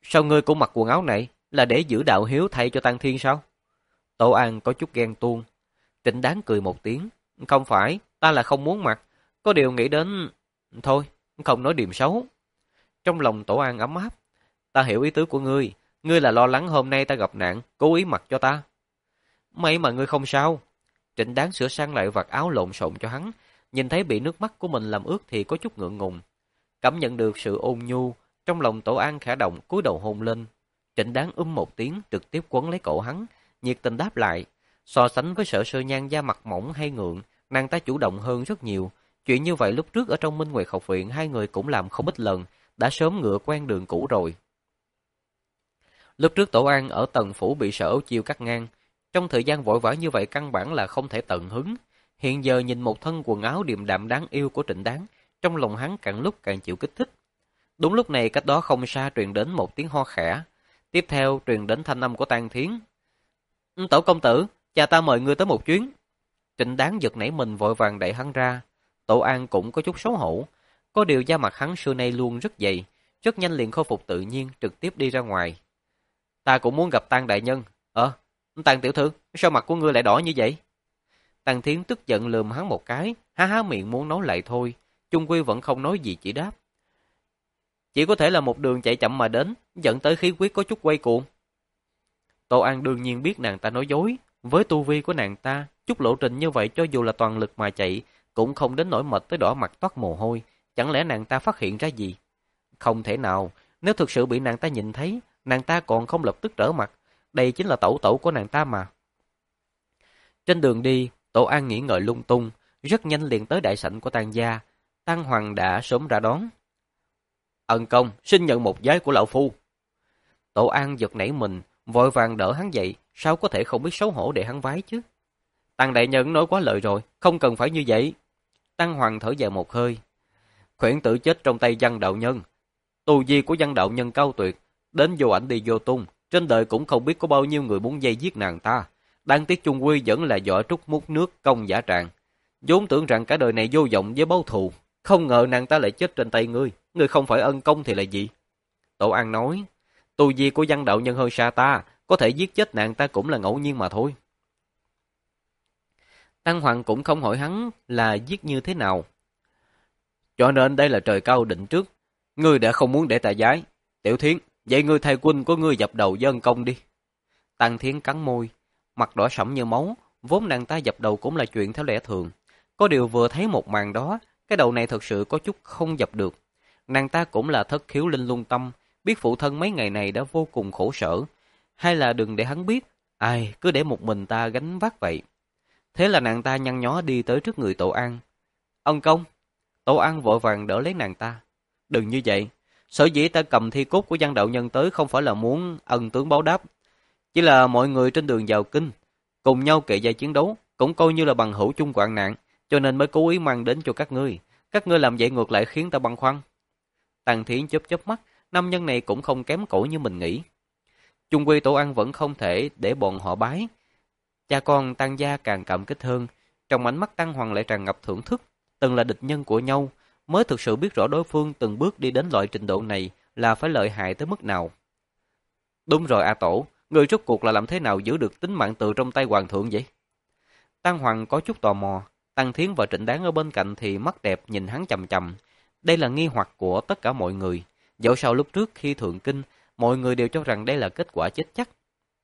Sao ngươi cũng mặc quần áo này, là để giữ đạo hiếu thay cho Tăng Thiên sao? Tổ An có chút ghen tuông. Trịnh Đáng cười một tiếng. Không phải, ta là không muốn mặc. Có điều nghĩ đến... Thôi, không nói điềm xấu. Trong lòng Tổ An ấm áp. Ta hiểu ý tứ của ngươi. Ngươi là lo lắng hôm nay ta gặp nạn, cố ý mặc cho ta. May mà ngươi không sao. Trịnh Đáng sửa sang lại vạt áo lộn xộn cho hắn. Nhìn thấy bị nước mắt của mình làm ướt thì có chút ngượng ngùng. Cảm nhận được sự ôn nhu, trong lòng Tổ An khẽ động, cúi đầu hôn lên. Trịnh Đáng um một tiếng, trực tiếp quấn lấy cổ hắn, nhiệt tình đáp lại. So sánh với Sở Sơ Nhan da mặt mỏng hay ngượng, nàng ta chủ động hơn rất nhiều. Chuyện như vậy lúc trước ở trong Minh Nguyệt học viện hai người cũng làm không ít lần, đã sớm ngựa quen đường cũ rồi. Lúc trước Tổ An ở Tần Phủ bị Sở Ấu Chiêu cắt ngang, trong thời gian vội vã như vậy căn bản là không thể tận hứng. Hiện giờ nhìn một thân quần áo điềm đạm đáng yêu của Trịnh Đáng, trong lòng hắn càng lúc càng chịu kích thích. Đúng lúc này cách đó không xa truyền đến một tiếng ho khẽ, tiếp theo truyền đến thanh âm của Tang Thiến. Tổ công tử, cha ta mời ngươi tới một chuyến. Trịnh Đáng giật nảy mình vội vàng đẩy hắn ra. Tổ An cũng có chút xấu hổ, có điều da mặt hắn xưa nay luôn rất dày, rất nhanh liền khôi phục tự nhiên, trực tiếp đi ra ngoài. Ta cũng muốn gặp Tang đại nhân. Ờ, Tang tiểu thư, sao mặt của ngươi lại đỏ như vậy? Tang Thiến tức giận lườm hắn một cái, há há miệng muốn nói lại thôi, chung quy vẫn không nói gì, chỉ đáp. Chỉ có thể là một đường chạy chậm mà đến, dẫn tới khí huyết có chút quay cuồng. Tô An đương nhiên biết nàng ta nói dối, với tu vi của nàng ta, chút lộ trình như vậy cho dù là toàn lực mà chạy, cũng không đến nỗi mệt tới đỏ mặt toát mồ hôi, chẳng lẽ nàng ta phát hiện ra gì? Không thể nào, nếu thực sự bị nàng ta nhìn thấy, nàng ta còn không lập tức trở mặt, đây chính là tẩu tẩu của nàng ta mà. Trên đường đi, Tổ An nghĩ ngợi lung tung, rất nhanh liền tới đại sảnh của Tang gia. Tang Hoàng đã sớm ra đón. Ân công, xin nhận một giái của lão phu. Tổ An giật nảy mình, vội vàng đỡ hắn dậy, sao có thể không biết xấu hổ để hắn vái chứ? Tang đại nhân nói quá lời rồi, không cần phải như vậy. Tang Hoàng thở dài một hơi. Khuyển tử chết trong tay Văn đạo nhân. Tu vi của Văn đạo nhân cao tuyệt, đến vô ảnh đi vô tung, trên đời cũng không biết có bao nhiêu người muốn dây giết nàng ta. Đáng tiếc chung quy vẫn là vỏ trúc múc nước công giả tràng. Vốn tưởng rằng cả đời này vô vọng với báo thù, không ngờ nàng ta lại chết trên tay ngươi. Ngươi không phải ân công thì là gì? Tổ An nói, tu vi của Văn đạo nhân hơn xa ta, có thể giết chết nàng ta cũng là ngẫu nhiên mà thôi. Tăng Hoàng cũng không hỏi hắn là giết như thế nào. Cho nên đây là trời cao định trước. Ngươi đã không muốn để ta giái. Tiểu Thiến, vậy ngươi thay quân của ngươi dập đầu với ân công đi. Tăng Thiến cắn môi, mặt đỏ sẫm như máu, vốn nàng ta dập đầu cũng là chuyện theo lẽ thường. Có điều vừa thấy một màn đó, cái đầu này thật sự có chút không dập được. Nàng ta cũng là thất khiếu linh lung tâm, biết phụ thân mấy ngày này đã vô cùng khổ sở. Hay là đừng để hắn biết, ai cứ để một mình ta gánh vác vậy. Thế là nàng ta nhăn nhó đi tới trước người Tổ An. Ân công. Tổ An vội vàng đỡ lấy nàng ta. Đừng như vậy, sở dĩ ta cầm thi cốt của Văn đạo nhân tới không phải là muốn ân tướng báo đáp. Chỉ là mọi người trên đường vào kinh, cùng nhau kề vai chiến đấu, cũng coi như là bằng hữu chung hoạn nạn, cho nên mới cố ý mang đến cho các ngươi. Các ngươi làm vậy ngược lại khiến ta băn khoăn. Tang Thiến chớp chớp mắt, nam nhân này cũng không kém cỏi như mình nghĩ. Chung quy Tổ An vẫn không thể để bọn họ bái. Cha con Tang gia càng cảm kích hơn, trong ánh mắt Tang Hoàng lại tràn ngập thưởng thức. Từng là địch nhân của nhau, mới thực sự biết rõ đối phương từng bước đi đến loại trình độ này là phải lợi hại tới mức nào. Đúng rồi A Tổ, người rốt cuộc là làm thế nào giữ được tính mạng từ trong tay hoàng thượng vậy? Tang Hoàng có chút tò mò, Tang Thiến và Trịnh Đáng ở bên cạnh thì mắt đẹp nhìn hắn chằm chằm. Đây là nghi hoặc của tất cả mọi người. Dẫu sao lúc trước khi thượng kinh, mọi người đều cho rằng đây là kết quả chết chắc.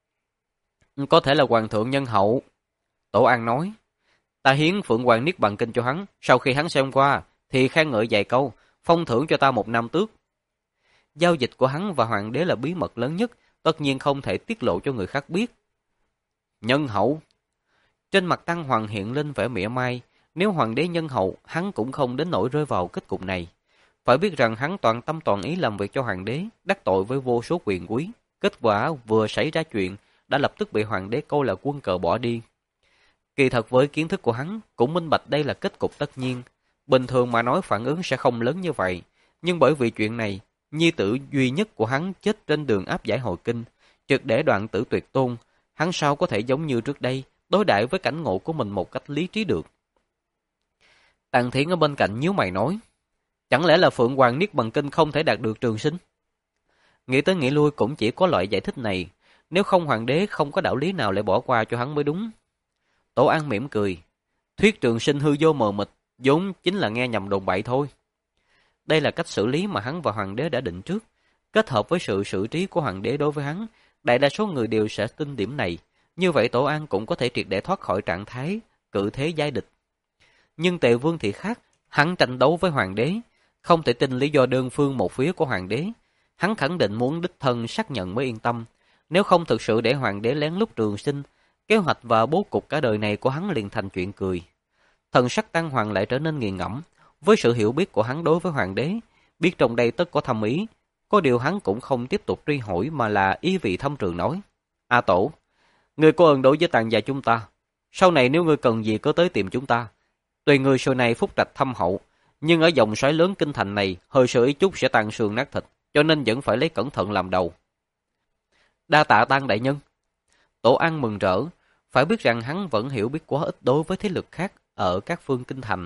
Có thể là hoàng thượng nhân hậu. Tổ An nói, ta hiến Phượng Hoàng Niết Bàn Kinh cho hắn, sau khi hắn xem qua, thì khen ngợi vài câu, phong thưởng cho ta một năm tước. Giao dịch của hắn và hoàng đế là bí mật lớn nhất, tất nhiên không thể tiết lộ cho người khác biết. Nhân hậu. Trên mặt Tăng Hoàng hiện lên vẻ mỉa mai, nếu hoàng đế nhân hậu, hắn cũng không đến nỗi rơi vào kết cục này. Phải biết rằng hắn toàn tâm toàn ý làm việc cho hoàng đế, đắc tội với vô số quyền quý. Kết quả vừa xảy ra chuyện, đã lập tức bị hoàng đế coi là quân cờ bỏ đi. Kỳ thật với kiến thức của hắn, cũng minh bạch đây là kết cục tất nhiên. Bình thường mà nói phản ứng sẽ không lớn như vậy. Nhưng bởi vì chuyện này, nhi tử duy nhất của hắn chết trên đường áp giải hồi kinh, trực để đoạn tử tuyệt tôn, hắn sao có thể giống như trước đây, đối đãi với cảnh ngộ của mình một cách lý trí được. Tang Thiến ở bên cạnh nhíu mày nói, chẳng lẽ là Phượng Hoàng Niết Bàn Kinh không thể đạt được trường sinh? Nghĩ tới nghĩ lui cũng chỉ có loại giải thích này, nếu không hoàng đế không có đạo lý nào lại bỏ qua cho hắn mới đúng. Tổ An mỉm cười, thuyết trường sinh hư vô mờ mịt, vốn chính là nghe nhầm đồn bậy thôi. Đây là cách xử lý mà hắn và hoàng đế đã định trước, kết hợp với sự xử trí của hoàng đế đối với hắn, đại đa số người đều sẽ tin điểm này, như vậy Tổ An cũng có thể triệt để thoát khỏi trạng thái cự thế giai địch. Nhưng Tề Vương thì khác, hắn tranh đấu với hoàng đế, không thể tin lý do đơn phương một phía của hoàng đế, hắn khẳng định muốn đích thân xác nhận mới yên tâm, nếu không thực sự để hoàng đế lén lút trường sinh, kế hoạch và bố cục cả đời này của hắn liền thành chuyện cười. Thần sắc Tăng Hoàng lại trở nên nghiền ngẫm, với sự hiểu biết của hắn đối với hoàng đế, biết trong đây tất có thâm ý, có điều hắn cũng không tiếp tục truy hỏi mà là ý vị thâm trường nói: "A Tổ, ngươi có ơn đối với Tàng gia chúng ta, sau này nếu ngươi cần gì cứ tới tìm chúng ta. Tuy ngươi xưa này phúc trạch thâm hậu, nhưng ở dòng xoáy lớn kinh thành này, hơi sơ ý chút sẽ tan xương nát thịt, cho nên vẫn phải lấy cẩn thận làm đầu." Đa tạ Tăng đại nhân. Tổ An mừng rỡ, phải biết rằng hắn vẫn hiểu biết quá ít đối với thế lực khác ở các phương kinh thành.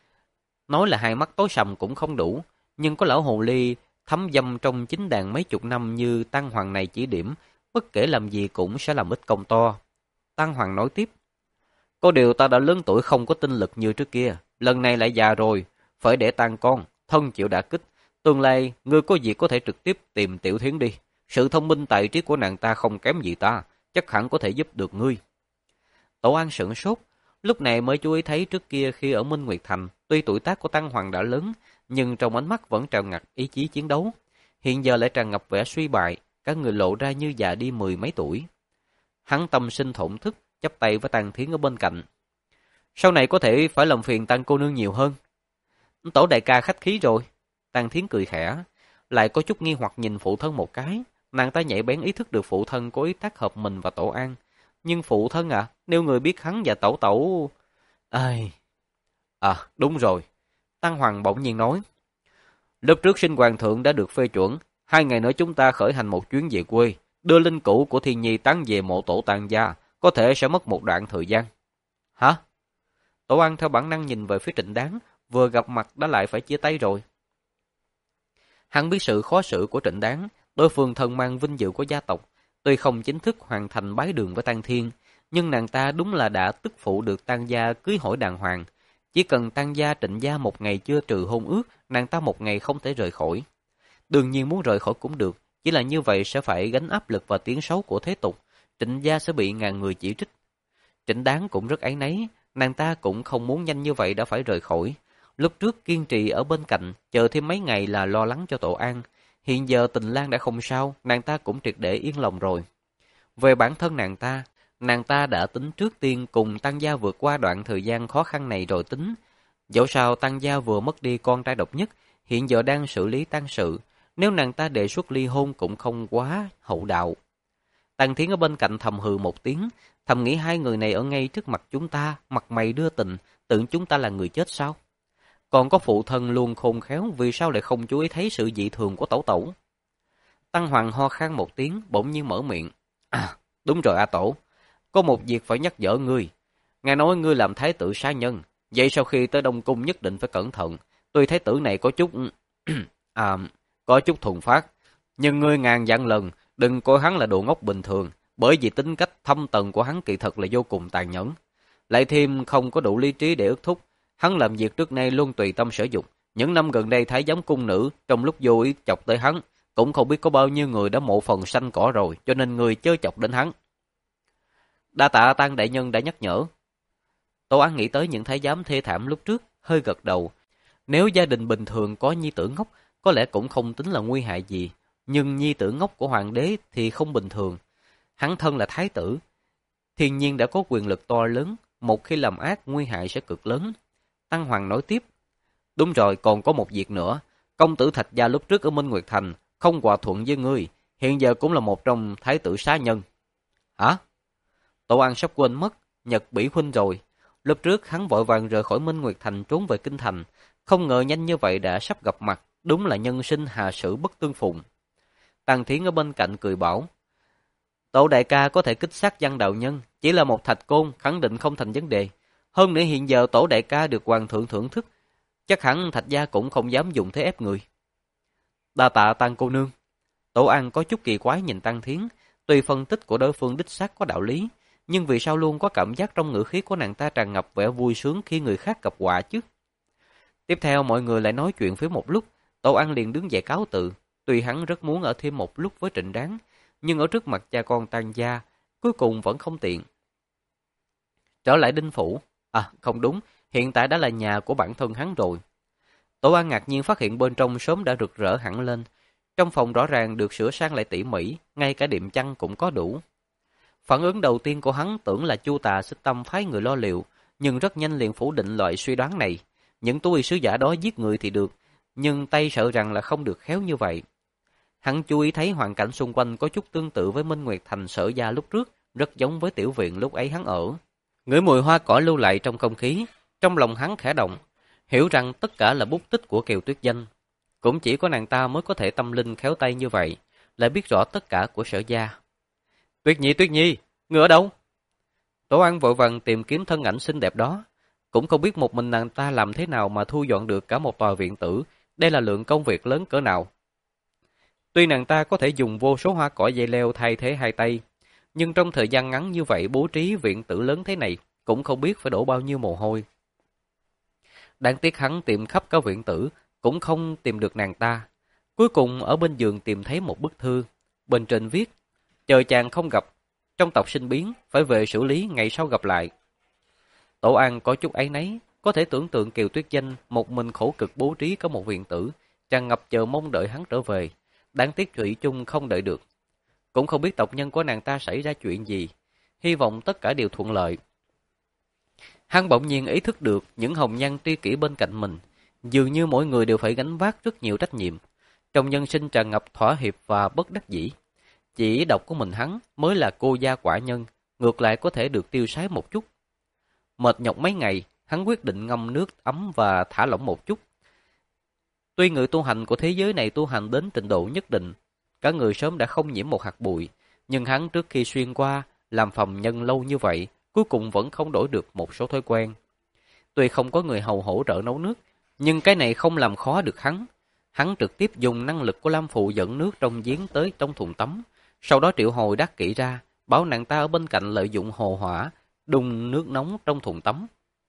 Nói là hai mắt tối sầm cũng không đủ, nhưng có lão hồ ly thấm dâm trong chính đàn mấy chục năm như Tăng Hoàng này chỉ điểm, bất kể làm gì cũng sẽ làm ít công to. Tăng Hoàng nói tiếp: "Có điều ta đã lớn tuổi không có tinh lực như trước kia, lần này lại già rồi, phải để tang con, thân chịu đả kích. Tương lai, ngươi có việc có thể trực tiếp tìm Tiểu Thiến đi. Sự thông minh tài trí của nàng ta không kém gì ta, chắc hẳn có thể giúp được ngươi." Tổ An sửng sốt, lúc này mới chú ý thấy trước kia khi ở Minh Nguyệt Thành, tuy tuổi tác của Tăng Hoàng đã lớn, nhưng trong ánh mắt vẫn tràn ngập ý chí chiến đấu. Hiện giờ lại tràn ngập vẻ suy bại, các người lộ ra như già đi mười mấy tuổi. Hắn tâm sinh thổn thức, chắp tay với Tăng Thiến ở bên cạnh: "Sau này có thể phải làm phiền Tăng cô nương nhiều hơn." "Tổ đại ca khách khí rồi." Tăng Thiến cười khẽ, lại có chút nghi hoặc nhìn phụ thân một cái. Nàng ta nhạy bén ý thức được phụ thân có ý tác hợp mình và Tổ An. Nhưng phụ thân à, nếu người biết hắn và tẩu tẩu... Ai... À, đúng rồi. Tăng Hoàng bỗng nhiên nói: "Lúc trước sinh hoàng thượng đã được phê chuẩn, hai ngày nữa chúng ta khởi hành một chuyến về quê, đưa linh cữu của Thiên Nhi táng về mộ tổ Tang gia, có thể sẽ mất một đoạn thời gian." "Hả?" Tổ An theo bản năng nhìn về phía Trịnh Đáng, vừa gặp mặt đã lại phải chia tay rồi. Hắn biết sự khó xử của Trịnh Đáng, đối phương thân mang vinh dự của gia tộc, tuy không chính thức hoàn thành bái đường với Tang Thiên, nhưng nàng ta đúng là đã tức phụ được Tang gia cưới hỏi đàng hoàng. Chỉ cần Tang gia Trịnh gia một ngày chưa trừ hôn ước, nàng ta một ngày không thể rời khỏi. Đương nhiên muốn rời khỏi cũng được, chỉ là như vậy sẽ phải gánh áp lực và tiếng xấu của thế tục, Trịnh gia sẽ bị ngàn người chỉ trích. Trịnh Đáng cũng rất áy náy, nàng ta cũng không muốn nhanh như vậy đã phải rời khỏi. Lúc trước kiên trì ở bên cạnh, chờ thêm mấy ngày là lo lắng cho Tổ An. Hiện giờ Tình Lang đã không sao, nàng ta cũng triệt để yên lòng rồi. Về bản thân nàng ta, nàng ta đã tính trước tiên cùng Tăng gia vượt qua đoạn thời gian khó khăn này rồi tính. Dẫu sao Tăng gia vừa mất đi con trai độc nhất, hiện giờ đang xử lý tang sự, nếu nàng ta đề xuất ly hôn cũng không quá hậu đạo. Tăng Thiến ở bên cạnh thầm hừ một tiếng, thầm nghĩ hai người này ở ngay trước mặt chúng ta, mặt mày đưa tình, tưởng chúng ta là người chết sao? Còn có phụ thân luôn khôn khéo, vì sao lại không chú ý thấy sự dị thường của tẩu tẩu? Tăng Hoàng ho khan một tiếng, bỗng nhiên mở miệng: "À, đúng rồi A Tổ, có một việc phải nhắc nhở ngươi. Nghe nói ngươi làm thái tử xá nhân, vậy sau khi tới Đông Cung nhất định phải cẩn thận. Tuy thái tử này có chút... à, có chút thuần phát, nhưng ngươi ngàn vạn lần đừng coi hắn là đồ ngốc bình thường, bởi vì tính cách thâm tầng của hắn kỳ thật là vô cùng tàn nhẫn. Lại thêm không có đủ lý trí để ước thúc, hắn làm việc trước nay luôn tùy tâm sở dục. Những năm gần đây thái giám cung nữ trong lúc vô ý chọc tới hắn, cũng không biết có bao nhiêu người đã mộ phần xanh cỏ rồi, cho nên người chớ chọc đến hắn." Đa tạ Tăng đại nhân đã nhắc nhở. Tổ An nghĩ tới những thái giám thê thảm lúc trước, hơi gật đầu. Nếu gia đình bình thường có nhi tử ngốc, có lẽ cũng không tính là nguy hại gì, nhưng nhi tử ngốc của hoàng đế thì không bình thường. Hắn thân là thái tử, thiên nhiên đã có quyền lực to lớn, một khi làm ác nguy hại sẽ cực lớn. Tăng Hoàng nói tiếp: "Đúng rồi, còn có một việc nữa. Công tử Thạch gia lúc trước ở Minh Nguyệt Thành không hòa thuận với ngươi, hiện giờ cũng là một trong thái tử xá nhân." "Hả?" Tổ An sắp quên mất, Nhật Bỉ huynh rồi. Lúc trước hắn vội vàng rời khỏi Minh Nguyệt Thành trốn về Kinh Thành, không ngờ nhanh như vậy đã sắp gặp mặt, đúng là nhân sinh hà sử bất tương phùng. Tàng Thiến ở bên cạnh cười bảo: "Tổ đại ca có thể kích sát Văn đạo nhân, chỉ là một thạch côn, khẳng định không thành vấn đề. Hơn nữa hiện giờ tổ đại ca được hoàng thượng thưởng thức, chắc hẳn Thạch gia cũng không dám dùng thế ép người." "Đa tạ Tang cô nương." Tổ An có chút kỳ quái nhìn Tăng Thiến, tuy phân tích của đối phương đích xác có đạo lý, nhưng vì sao luôn có cảm giác trong ngữ khí của nàng ta tràn ngập vẻ vui sướng khi người khác gặp họa chứ? Tiếp theo mọi người lại nói chuyện với một lúc, Tổ An liền đứng dậy cáo từ, tuy hắn rất muốn ở thêm một lúc với Trịnh Đáng, nhưng ở trước mặt cha con Tang gia, cuối cùng vẫn không tiện. Trở lại Đinh phủ, à không đúng, hiện tại đã là nhà của bản thân hắn rồi. Tổ An ngạc nhiên phát hiện bên trong sớm đã rực rỡ hẳn lên. Trong phòng rõ ràng được sửa sang lại tỉ mỉ, ngay cả đệm chăn cũng có đủ. Phản ứng đầu tiên của hắn tưởng là Chu Tà Xích Tâm phái người lo liệu, nhưng rất nhanh liền phủ định loại suy đoán này. Những tu y sứ giả đó giết người thì được, nhưng tay sợ rằng là không được khéo như vậy. Hắn chú ý thấy hoàn cảnh xung quanh có chút tương tự với Minh Nguyệt Thành Sở gia lúc trước, rất giống với tiểu viện lúc ấy hắn ở. Ngửi mùi hoa cỏ lưu lại trong không khí, trong lòng hắn khẽ động, hiểu rằng tất cả là bút tích của Kiều Tuyết Danh. Cũng chỉ có nàng ta mới có thể tâm linh khéo tay như vậy, lại biết rõ tất cả của Sở gia. Tuyết Nhi, Tuyết Nhi, ngươi ở đâu? Tổ An vội vàng tìm kiếm thân ảnh xinh đẹp đó, cũng không biết một mình nàng ta làm thế nào mà thu dọn được cả một tòa viện tử, đây là lượng công việc lớn cỡ nào. Tuy nàng ta có thể dùng vô số hoa cỏ dây leo thay thế hai tay, nhưng trong thời gian ngắn như vậy bố trí viện tử lớn thế này, cũng không biết phải đổ bao nhiêu mồ hôi. Đáng tiếc hắn tìm khắp cả viện tử, cũng không tìm được nàng ta. Cuối cùng ở bên giường tìm thấy một bức thư, bên trên viết, chờ chàng không gặp, trong tộc sinh biến, phải về xử lý ngày sau gặp lại. Tổ An có chút áy náy, có thể tưởng tượng Kiều Tuyết Danh một mình khổ cực bố trí có một viện tử, tràn ngập chờ mong đợi hắn trở về. Đáng tiếc Thủy chung không đợi được. Cũng không biết tộc nhân của nàng ta xảy ra chuyện gì, hy vọng tất cả đều thuận lợi. Hắn bỗng nhiên ý thức được những hồng nhan tri kỷ bên cạnh mình, dường như mỗi người đều phải gánh vác rất nhiều trách nhiệm. Trong nhân sinh tràn ngập thỏa hiệp và bất đắc dĩ. Chỉ độc của mình hắn mới là cô gia quả nhân, ngược lại có thể được tiêu sái một chút. Mệt nhọc mấy ngày, hắn quyết định ngâm nước ấm và thả lỏng một chút. Tuy người tu hành của thế giới này tu hành đến trình độ nhất định, cả người sớm đã không nhiễm một hạt bụi, nhưng hắn trước khi xuyên qua, làm phàm nhân lâu như vậy, cuối cùng vẫn không đổi được một số thói quen. Tuy không có người hầu hỗ trợ nấu nước, nhưng cái này không làm khó được hắn. Hắn trực tiếp dùng năng lực của Lam Phụ dẫn nước trong giếng tới trong thùng tắm, sau đó triệu hồi Đắc Kỷ ra, bảo nàng ta ở bên cạnh lợi dụng hồ hỏa, đun nước nóng trong thùng tắm.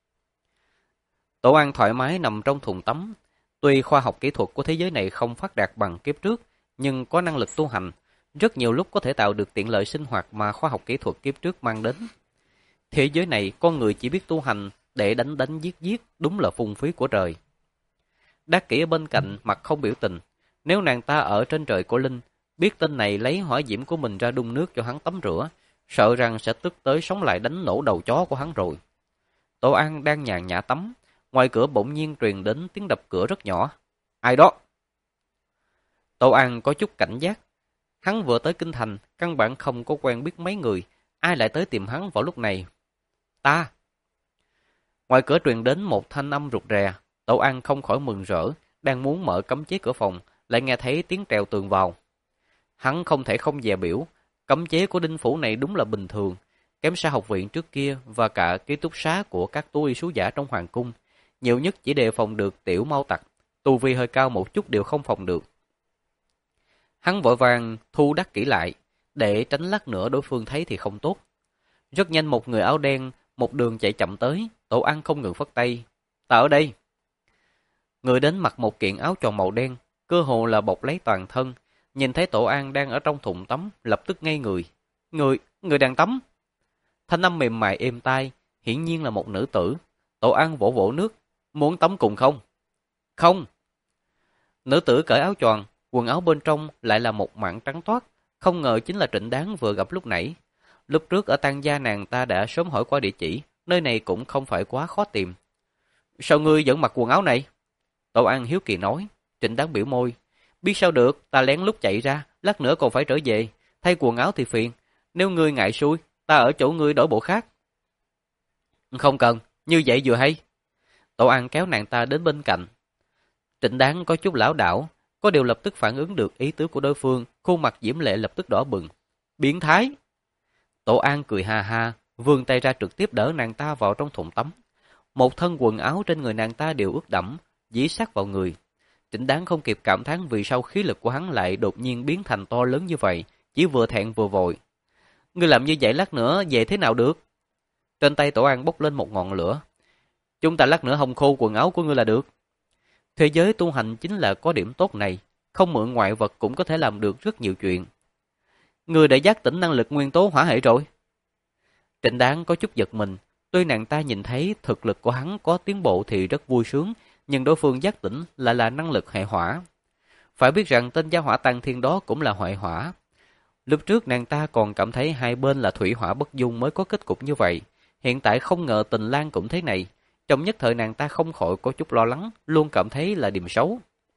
Tổ An thoải mái nằm trong thùng tắm. Tuy khoa học kỹ thuật của thế giới này không phát đạt bằng kiếp trước, nhưng có năng lực tu hành, rất nhiều lúc có thể tạo được tiện lợi sinh hoạt mà khoa học kỹ thuật kiếp trước mang đến. Thế giới này con người chỉ biết tu hành để đánh đánh giết giết, đúng là phung phí của trời. Đắc Kỷ ở bên cạnh mặt không biểu tình, nếu nàng ta ở trên trời của Linh, biết tên này lấy hỏa diễm của mình ra đun nước cho hắn tắm rửa, sợ rằng sẽ tức tới sống lại đánh nổ đầu chó của hắn rồi. Tổ An đang nhàn nhã tắm, ngoài cửa bỗng nhiên truyền đến tiếng đập cửa rất nhỏ. Ai đó? Tổ An có chút cảnh giác. Hắn vừa tới kinh thành, căn bản không có quen biết mấy người, ai lại tới tìm hắn vào lúc này? Ta! Ngoài cửa truyền đến một thanh âm rụt rè. Tổ An không khỏi mừng rỡ, đang muốn mở cấm chế cửa phòng, lại nghe thấy tiếng trèo tường vào. Hắn không thể không dè biểu, cấm chế của Đinh phủ này đúng là bình thường, kém xa học viện trước kia và cả ký túc xá của các tu y sứ giả trong hoàng cung. Nhiều nhất chỉ đề phòng được tiểu mau tặc, tu vi hơi cao một chút đều không phòng được. Hắn vội vàng thu Đắc Kỷ lại, để tránh lát nữa đối phương thấy thì không tốt. Rất nhanh một người áo đen, một đường chạy chậm tới, Tổ An không ngừng phất tay. Ta ở đây. Người đến mặc một kiện áo tròn màu đen, cơ hồ là bọc lấy toàn thân, nhìn thấy Tổ An đang ở trong thùng tắm, lập tức ngây người. Người, người đang tắm. Thanh âm mềm mại êm tai, hiển nhiên là một nữ tử. Tổ An vỗ vỗ nước, muốn tắm cùng không? Không. Nữ tử cởi áo choàng, quần áo bên trong lại là một mảng trắng toát, không ngờ chính là Trịnh Đáng vừa gặp lúc nãy. Lúc trước ở Tang gia nàng ta đã sớm hỏi qua địa chỉ, nơi này cũng không phải quá khó tìm. Sao ngươi vẫn mặc quần áo này? Tổ An hiếu kỳ nói. Trịnh Đáng biểu môi. Biết sao được, ta lén lút chạy ra, lát nữa còn phải trở về, thay quần áo thì phiền. Nếu ngươi ngại xui, ta ở chỗ ngươi đổi bộ khác. Không cần, như vậy vừa hay. Tổ An kéo nàng ta đến bên cạnh. Trịnh Đáng có chút lảo đảo, có điều lập tức phản ứng được ý tứ của đối phương, khuôn mặt diễm lệ lập tức đỏ bừng. Biến thái! Tổ An cười ha ha, vươn tay ra trực tiếp đỡ nàng ta vào trong thùng tắm. Một thân quần áo trên người nàng ta đều ướt đẫm, dí sát vào người. Trịnh Đáng không kịp cảm thán vì sao khí lực của hắn lại đột nhiên biến thành to lớn như vậy, chỉ vừa thẹn vừa vội. Ngươi làm như vậy lát nữa về thế nào được? Trên tay Tổ An bốc lên một ngọn lửa. Chúng ta lát nữa hong khô quần áo của ngươi là được. Thế giới tu hành chính là có điểm tốt này, không mượn ngoại vật cũng có thể làm được rất nhiều chuyện. Ngươi đã giác tỉnh năng lực nguyên tố hỏa hệ rồi. Trịnh Đáng có chút giật mình, tuy nàng ta nhìn thấy thực lực của hắn có tiến bộ thì rất vui sướng, nhưng đối phương giác tỉnh lại là năng lực hệ hỏa. Phải biết rằng tên gia hỏa Tăng Thiên đó cũng là hệ hỏa. Lúc trước nàng ta còn cảm thấy hai bên là thủy hỏa bất dung mới có kết cục như vậy, hiện tại không ngờ Tình Lang cũng thế này. Trong nhất thời nàng ta không khỏi có chút lo lắng, luôn cảm thấy là điểm xấu.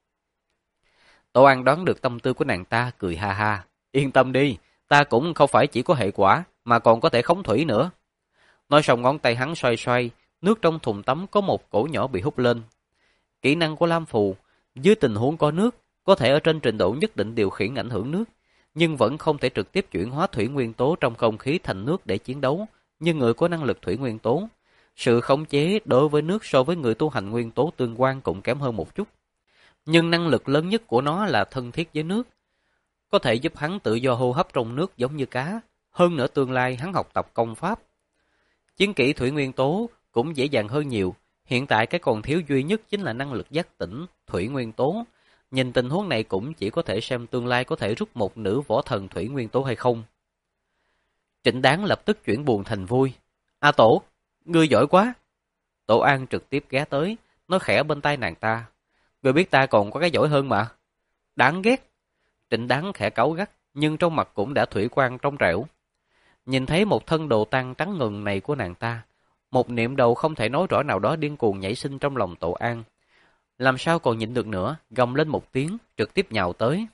Tổ An đoán được tâm tư của nàng ta, cười ha ha. Yên tâm đi, ta cũng không phải chỉ có hệ quả, mà còn có thể khống thủy nữa. Nói xong ngón tay hắn xoay xoay, nước trong thùng tắm có một cổ nhỏ bị hút lên. Kỹ năng của Lam Phù, dưới tình huống có nước, có thể ở trên trình độ nhất định điều khiển ảnh hưởng nước, nhưng vẫn không thể trực tiếp chuyển hóa thủy nguyên tố trong không khí thành nước để chiến đấu, như người có năng lực thủy nguyên tố. Sự khống chế đối với nước so với người tu hành nguyên tố tương quan cũng kém hơn một chút. Nhưng năng lực lớn nhất của nó là thân thiết với nước, có thể giúp hắn tự do hô hấp trong nước giống như cá. Hơn nữa tương lai hắn học tập công pháp, chiến kỹ thủy nguyên tố cũng dễ dàng hơn nhiều. Hiện tại cái còn thiếu duy nhất chính là năng lực giác tỉnh thủy nguyên tố. Nhìn tình huống này cũng chỉ có thể xem tương lai có thể rút một nữ võ thần thủy nguyên tố hay không. Trịnh Đáng lập tức chuyển buồn thành vui. A Tổ, ngươi giỏi quá. Tổ An trực tiếp ghé tới, nói khẽ bên tai nàng ta. Ngươi biết ta còn có cái giỏi hơn mà. Đáng ghét. Trịnh Đáng khẽ cáu gắt, nhưng trong mặt cũng đã thủy quang trong trẻo. Nhìn thấy một thân đồ tăng trắng ngần này của nàng ta, một niệm đầu không thể nói rõ nào đó điên cuồng nhảy sinh trong lòng Tổ An. Làm sao còn nhịn được nữa, gầm lên một tiếng, trực tiếp nhào tới.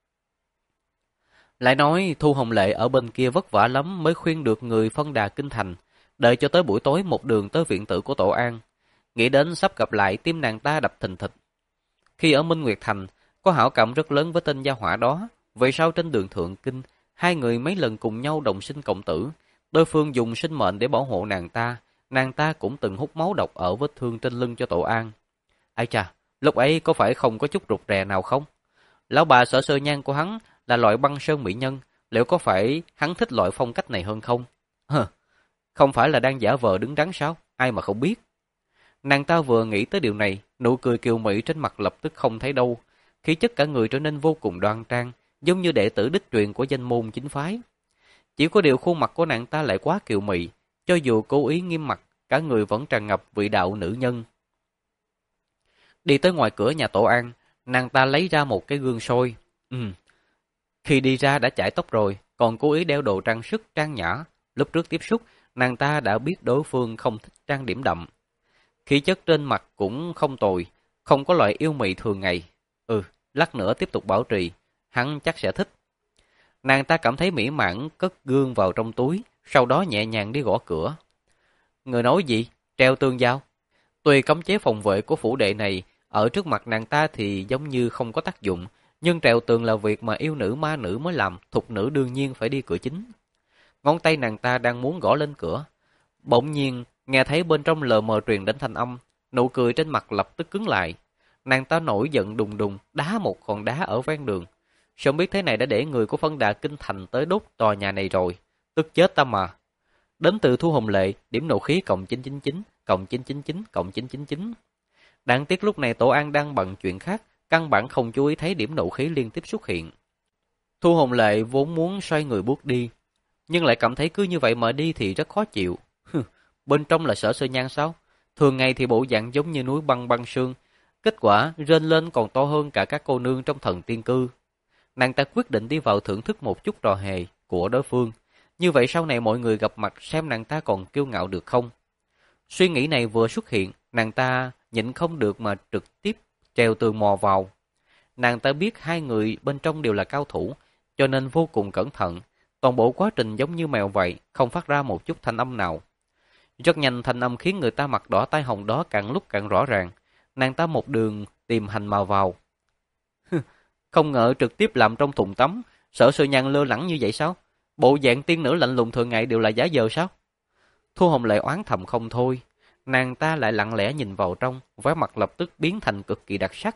Lại nói Thu Hồng Lệ ở bên kia vất vả lắm mới khuyên được người phân đà kinh thành, đợi cho tới buổi tối một đường tới viện tử của Tổ An. Nghĩ đến sắp gặp lại, tim nàng ta đập thình thịch. Khi ở Minh Nguyệt Thành, có hảo cảm rất lớn với tên gia hỏa đó, vậy sau trên đường Thượng Kinh, hai người mấy lần cùng nhau đồng sinh cộng tử, đối phương dùng sinh mệnh để bảo hộ nàng ta, nàng ta cũng từng hút máu độc ở vết thương trên lưng cho Tổ An. Ai chà, lúc ấy có phải không có chút rụt rè nào không? Lão bà Sở Sơ Nhan của hắn là loại băng sơn mỹ nhân, liệu có phải hắn thích loại phong cách này hơn không? Hờ, không phải là đang giả vờ đứng đắn sao? Ai mà không biết. Nàng ta vừa nghĩ tới điều này, nụ cười kiều mỹ trên mặt lập tức không thấy đâu, khí chất cả người trở nên vô cùng đoan trang, giống như đệ tử đích truyền của danh môn chính phái. Chỉ có điều khuôn mặt của nàng ta lại quá kiều mị, cho dù cố ý nghiêm mặt, cả người vẫn tràn ngập vị đạo nữ nhân. Đi tới ngoài cửa nhà Tổ An, nàng ta lấy ra một cái gương soi. Ừ. Khi đi ra đã chải tóc rồi, còn cố ý đeo đồ trang sức trang nhã. Lúc trước tiếp xúc, nàng ta đã biết đối phương không thích trang điểm đậm. Khí chất trên mặt cũng không tồi, không có loại yêu mị thường ngày. Ừ, lát nữa tiếp tục bảo trì, hắn chắc sẽ thích. Nàng ta cảm thấy mỹ mãn, cất gương vào trong túi, sau đó nhẹ nhàng đi gõ cửa. Người nói gì? Treo tường giao. Tuy cấm chế phòng vệ của phủ đệ này ở trước mặt nàng ta thì giống như không có tác dụng, nhưng treo tường là việc mà yêu nữ ma nữ mới làm, thục nữ đương nhiên phải đi cửa chính. Ngón tay nàng ta đang muốn gõ lên cửa, bỗng nhiên nghe thấy bên trong lờ mờ truyền đến thanh âm, nụ cười trên mặt lập tức cứng lại. Nàng ta nổi giận đùng đùng đá một hòn đá ở ven đường. Sớm biết thế này đã để người của phân đà kinh thành tới đốt tòa nhà này rồi, tức chết ta mà. Đến từ Thu Hồng Lệ, điểm nộ khí cộng chín chín chín, cộng chín chín chín, cộng chín chín chín. Đáng tiếc lúc này Tổ An đang bận chuyện khác, căn bản không chú ý thấy điểm nộ khí liên tiếp xuất hiện. Thu Hồng Lệ vốn muốn xoay người bước đi, nhưng lại cảm thấy cứ như vậy mà đi thì rất khó chịu. Bên trong là Sở Sơ Nhan sao? Thường ngày thì bộ dạng giống như núi băng băng sương, kết quả rên lên còn to hơn cả các cô nương trong Thần Tiên Cư. Nàng ta quyết định đi vào thưởng thức một chút trò hề của đối phương. Như vậy sau này mọi người gặp mặt xem nàng ta còn kiêu ngạo được không? Suy nghĩ này vừa xuất hiện, nàng ta nhịn không được mà trực tiếp trèo tường mò vào. Nàng ta biết hai người bên trong đều là cao thủ, cho nên vô cùng cẩn thận. Toàn bộ quá trình giống như mèo vậy, không phát ra một chút thanh âm nào. Rất nhanh thanh âm khiến người ta mặt đỏ tai hồng đó càng lúc càng rõ ràng. Nàng ta một đường tìm hành mà vào. Không ngờ trực tiếp làm trong thùng tắm, Sở Sơ Nhan lơ lẳng như vậy sao? Bộ dạng tiên nữ lạnh lùng thường ngày đều là giả vờ sao? Thu Hồng Lệ oán thầm không thôi. Nàng ta lại lặng lẽ nhìn vào trong, vẻ mặt lập tức biến thành cực kỳ đặc sắc.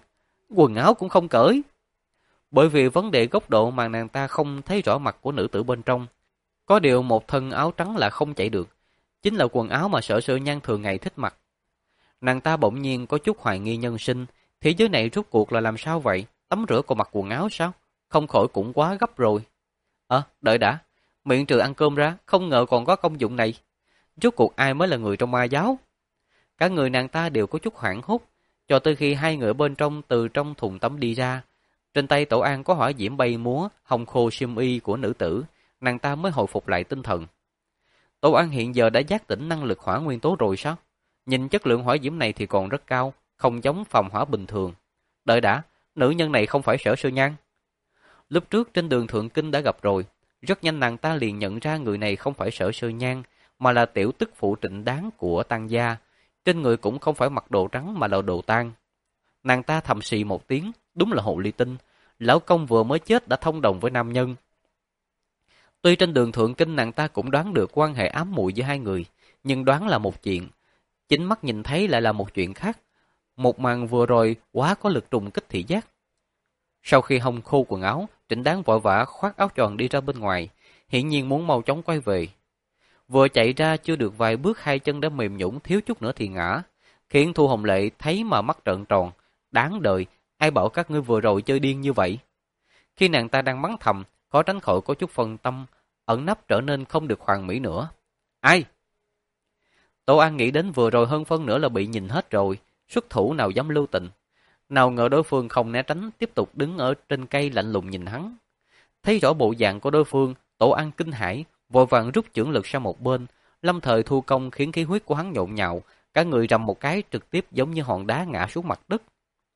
Quần áo cũng không cởi. Bởi vì vấn đề góc độ mà nàng ta không thấy rõ mặt của nữ tử bên trong. Có điều một thân áo trắng là không chạy được. Chính là quần áo mà Sở Sơ Nhan thường ngày thích mặc. Nàng ta bỗng nhiên có chút hoài nghi nhân sinh. Thế giới này rốt cuộc là làm sao vậy? Tắm rửa còn mặc quần áo sao? Không khỏi cũng quá gấp rồi. Ờ, đợi đã. Miệng trừ ăn cơm ra, không ngờ còn có công dụng này. Rốt cuộc ai mới là người trong ma giáo? Cả người nàng ta đều có chút hoảng hốt. Cho tới khi hai người bên trong từ trong thùng tắm đi ra. Trên tay Tổ An có hỏa diễm bay múa, hồng khô xiêm y của nữ tử. Nàng ta mới hồi phục lại tinh thần. Tổ An hiện giờ đã giác tỉnh năng lực hỏa nguyên tố rồi sao? Nhìn chất lượng hỏa diễm này thì còn rất cao, không giống phòng hỏa bình thường. Đợi đã, nữ nhân này không phải Sở Sơ Nhan. Lúc trước trên đường Thượng Kinh đã gặp rồi, rất nhanh nàng ta liền nhận ra người này không phải Sở Sơ Nhan, mà là tiểu tức phụ Trịnh Đáng của Tăng gia. Trên người cũng không phải mặc đồ trắng mà là đồ tang. Nàng ta thầm xì một tiếng, đúng là hồ ly tinh. Lão công vừa mới chết đã thông đồng với nam nhân. Tuy trên đường Thượng Kinh nàng ta cũng đoán được quan hệ ám muội giữa hai người, nhưng đoán là một chuyện, chính mắt nhìn thấy lại là một chuyện khác. Một màn vừa rồi quá có lực trùng kích thị giác. Sau khi hong khô quần áo, Trịnh Đáng vội vã khoác áo choàng đi ra bên ngoài, hiển nhiên muốn mau chóng quay về. Vừa chạy ra chưa được vài bước hai chân đã mềm nhũn thiếu chút nữa thì ngã, khiến Thu Hồng Lệ thấy mà mắt trợn tròn. Đáng đời, ai bảo các ngươi vừa rồi chơi điên như vậy? Khi nàng ta đang mắng thầm, khó tránh khỏi có chút phân tâm, ẩn nấp trở nên không được hoàn mỹ nữa. Ai? Tô An nghĩ đến vừa rồi hơn phân nữa là bị nhìn hết rồi, xuất thủ nào dám lưu tình. Nào ngờ đối phương không né tránh, tiếp tục đứng ở trên cây lạnh lùng nhìn hắn. Thấy rõ bộ dạng của đối phương, Tổ An kinh hãi, vội vàng rút chưởng lực sang một bên, lâm thời thu công khiến khí huyết của hắn nhộn nhạo, cả người rầm một cái trực tiếp giống như hòn đá ngã xuống mặt đất.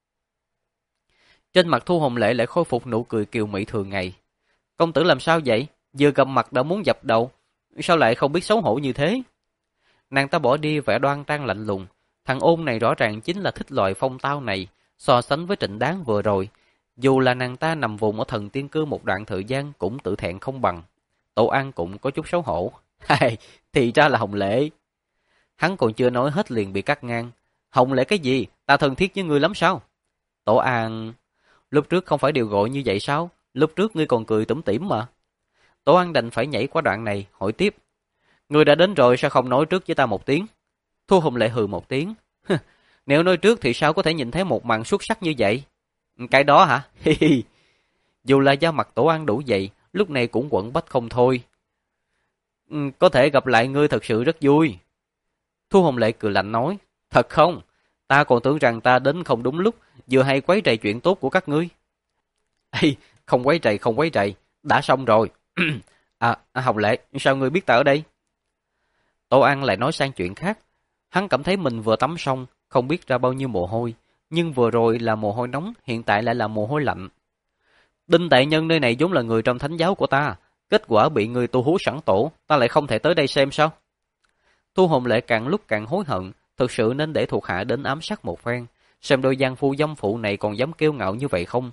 Trên mặt Thu Hồng Lệ lại khôi phục nụ cười kiều mị thường ngày. Công tử làm sao vậy? Vừa gặp mặt đã muốn dập đầu, sao lại không biết xấu hổ như thế? Nàng ta bỏ đi vẻ đoan trang lạnh lùng. Thằng ôn này rõ ràng chính là thích loại phong tao này, so sánh với Trịnh Đáng vừa rồi. Dù là nàng ta nằm vùng ở Thần Tiên Cư một đoạn thời gian cũng tự thẹn không bằng. Tổ An cũng có chút xấu hổ. Hay, thì ra là Hồng Lệ. Hắn còn chưa nói hết liền bị cắt ngang. Hồng Lệ cái gì? Ta thân thiết với ngươi lắm sao? Tổ An... Lúc trước không phải đều gọi như vậy sao? Lúc trước ngươi còn cười tủm tỉm mà. Tổ An đành phải nhảy qua đoạn này, hỏi tiếp. Ngươi đã đến rồi sao không nói trước với ta một tiếng? Thu Hồng Lệ hừ một tiếng. Nếu nói trước thì sao có thể nhìn thấy một màn xuất sắc như vậy? Cái đó hả? Dù là da mặt Tổ An đủ vậy, lúc này cũng quẩn bách không thôi. Có thể gặp lại ngươi thật sự rất vui. Thu Hồng Lệ cười lạnh nói. Thật không? Ta còn tưởng rằng ta đến không đúng lúc, vừa hay quấy rầy chuyện tốt của các ngươi. Ê, không quấy rầy, không quấy rầy, đã xong rồi. à, Hồng Lệ, sao ngươi biết ta ở đây? Tô An lại nói sang chuyện khác. Hắn cảm thấy mình vừa tắm xong, không biết ra bao nhiêu mồ hôi, nhưng vừa rồi là mồ hôi nóng, hiện tại lại là mồ hôi lạnh. Đinh đại nhân nơi này vốn là người trong thánh giáo của ta, kết quả bị người tu hú sẵn tổ, ta lại không thể tới đây xem sao? Thu Hồng Lệ càng lúc càng hối hận, thực sự nên để thuộc hạ đến ám sát một phen, xem đôi giang phu dâm phụ này còn dám kiêu ngạo như vậy không?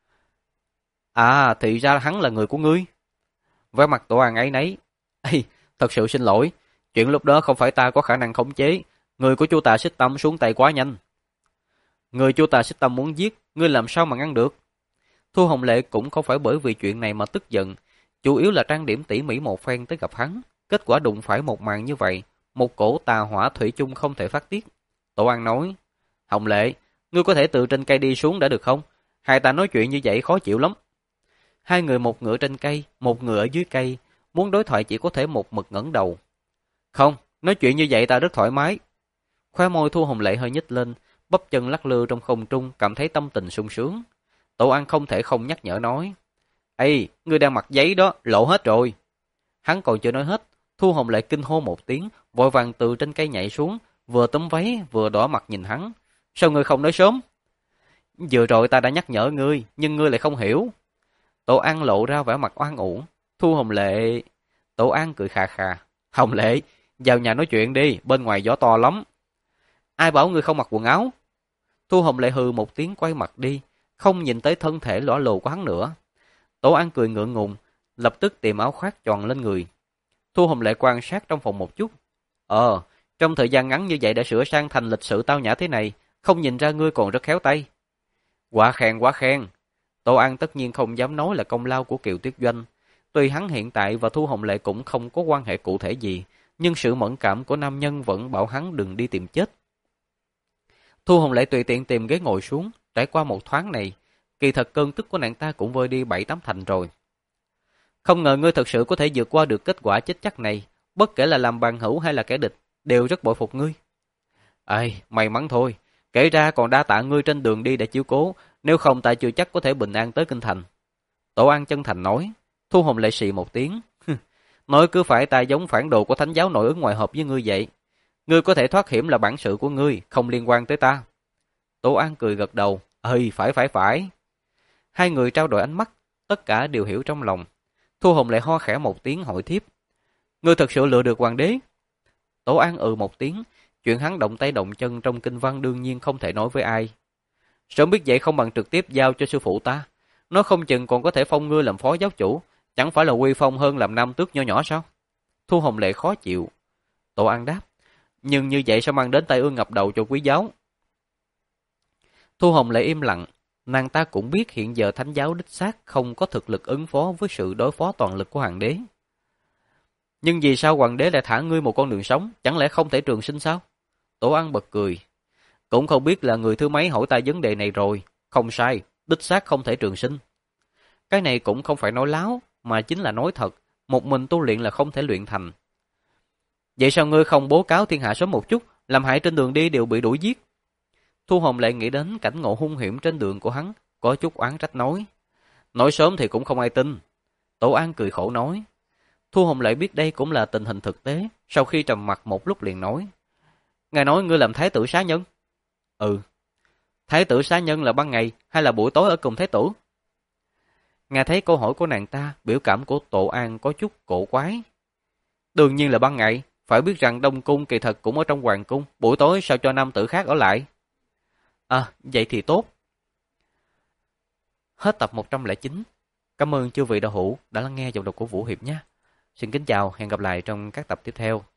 À, thì ra hắn là người của ngươi. Vẻ mặt Tổ An ấy nấy. Ê, thật sự xin lỗi, chuyện lúc đó không phải ta có khả năng khống chế, người của chu Tà Xích Tâm xuống tay quá nhanh. Người chu Tà Xích Tâm muốn giết, ngươi làm sao mà ngăn được? Thu Hồng Lệ cũng không phải bởi vì chuyện này mà tức giận, chủ yếu là trang điểm tỉ mỉ một phen tới gặp hắn, kết quả đụng phải một màn như vậy, một cổ tà hỏa thủy chung không thể phát tiết. Tổ An nói, Hồng Lệ, ngươi có thể từ trên cây đi xuống đã được không? Hai ta nói chuyện như vậy khó chịu lắm. Hai người một ngựa trên cây, một ngựa ở dưới cây, muốn đối thoại chỉ có thể một mực ngẩng đầu. Không, nói chuyện như vậy ta rất thoải mái. Khóe môi Thu Hồng Lệ hơi nhếch lên, bắp chân lắc lư trong không trung, cảm thấy tâm tình sung sướng. Tổ An không thể không nhắc nhở nói, Ê, ngươi đang mặc giấy đó, lộ hết rồi. Hắn còn chưa nói hết, Thu Hồng Lệ kinh hô một tiếng, vội vàng từ trên cây nhảy xuống, vừa túm váy vừa đỏ mặt nhìn hắn. Sao ngươi không nói sớm? Vừa rồi ta đã nhắc nhở ngươi, nhưng ngươi lại không hiểu. Tổ An lộ ra vẻ mặt oan uổng. Thu Hồng Lệ... Tổ An cười khà khà. Hồng Lệ, vào nhà nói chuyện đi, bên ngoài gió to lắm. Ai bảo ngươi không mặc quần áo? Thu Hồng Lệ hừ một tiếng quay mặt đi, không nhìn tới thân thể lõa lồ của hắn nữa. Tổ An cười ngượng ngùng, lập tức tìm áo khoác choàng lên người. Thu Hồng Lệ quan sát trong phòng một chút. Ờ, trong thời gian ngắn như vậy đã sửa sang thành lịch sự tao nhã thế này, không nhìn ra ngươi còn rất khéo tay. Quá khen, quá khen. Tô An tất nhiên không dám nói là công lao của Kiều Tuyết Doanh. Tuy hắn hiện tại và Thu Hồng Lệ cũng không có quan hệ cụ thể gì, nhưng sự mẫn cảm của nam nhân vẫn bảo hắn đừng đi tìm chết. Thu Hồng Lệ tùy tiện tìm ghế ngồi xuống, trải qua một thoáng này, kỳ thật cơn tức của nàng ta cũng vơi đi bảy tám thành rồi. Không ngờ ngươi thật sự có thể vượt qua được kết quả chết chắc này, bất kể là làm bằng hữu hay là kẻ địch, đều rất bội phục ngươi. Ai, may mắn thôi, kể ra còn đa tạ ngươi trên đường đi để chiếu cố, nếu không ta chưa chắc có thể bình an tới kinh thành. Tổ An chân thành nói. Thu Hồng Lệ xì một tiếng. Nói cứ phải ta giống phản đồ của thánh giáo nội ứng ngoại hợp với ngươi vậy. Ngươi có thể thoát hiểm là bản sự của ngươi, không liên quan tới ta. Tổ An cười gật đầu. Ơi, phải phải phải. Hai người trao đổi ánh mắt, tất cả đều hiểu trong lòng. Thu Hồng Lệ ho khẽ một tiếng hỏi tiếp. Ngươi thật sự lựa được hoàng đế? Tổ An ừ một tiếng. Chuyện hắn động tay động chân trong kinh văn đương nhiên không thể nói với ai. Sớm biết vậy không bằng trực tiếp giao cho sư phụ ta. Nó không chừng còn có thể phong ngươi làm phó giáo chủ. Chẳng phải là uy phong hơn làm nam tước nho nhỏ sao? Thu Hồng Lệ khó chịu. Tổ An đáp. Nhưng như vậy sao mang đến tai ương ngập đầu cho quý giáo? Thu Hồng Lệ im lặng. Nàng ta cũng biết hiện giờ thánh giáo đích xác không có thực lực ứng phó với sự đối phó toàn lực của hoàng đế. Nhưng vì sao hoàng đế lại thả ngươi một con đường sống? Chẳng lẽ không thể trường sinh sao? Tổ An bật cười. Cũng không biết là người thứ mấy hỏi ta vấn đề này rồi. Không sai, đích xác không thể trường sinh. Cái này cũng không phải nói láo, mà chính là nói thật. Một mình tu luyện là không thể luyện thành. Vậy sao ngươi không bố cáo thiên hạ sớm một chút, làm hại trên đường đi đều bị đuổi giết? Thu Hồng lại nghĩ đến cảnh ngộ hung hiểm trên đường của hắn, có chút oán trách nói. Nói sớm thì cũng không ai tin. Tổ An cười khổ nói. Thu Hồng lại biết đây cũng là tình hình thực tế, sau khi trầm mặt một lúc liền nói. Ngài nói ngươi làm thái tử xá nhân? Ừ. Thái tử xá nhân là ban ngày hay là buổi tối ở cùng thái tử? Nghe thấy câu hỏi của nàng ta, biểu cảm của Tổ An có chút cổ quái. Đương nhiên là ban ngày, phải biết rằng Đông Cung kỳ thật cũng ở trong Hoàng Cung, buổi tối sao cho nam tử khác ở lại? À, vậy thì tốt. Hết tập một trăm lẻ chín. Cảm ơn chư vị đạo hữu đã lắng nghe giọng đọc của Vũ Hiệp nhé. Xin kính chào, hẹn gặp lại trong các tập tiếp theo.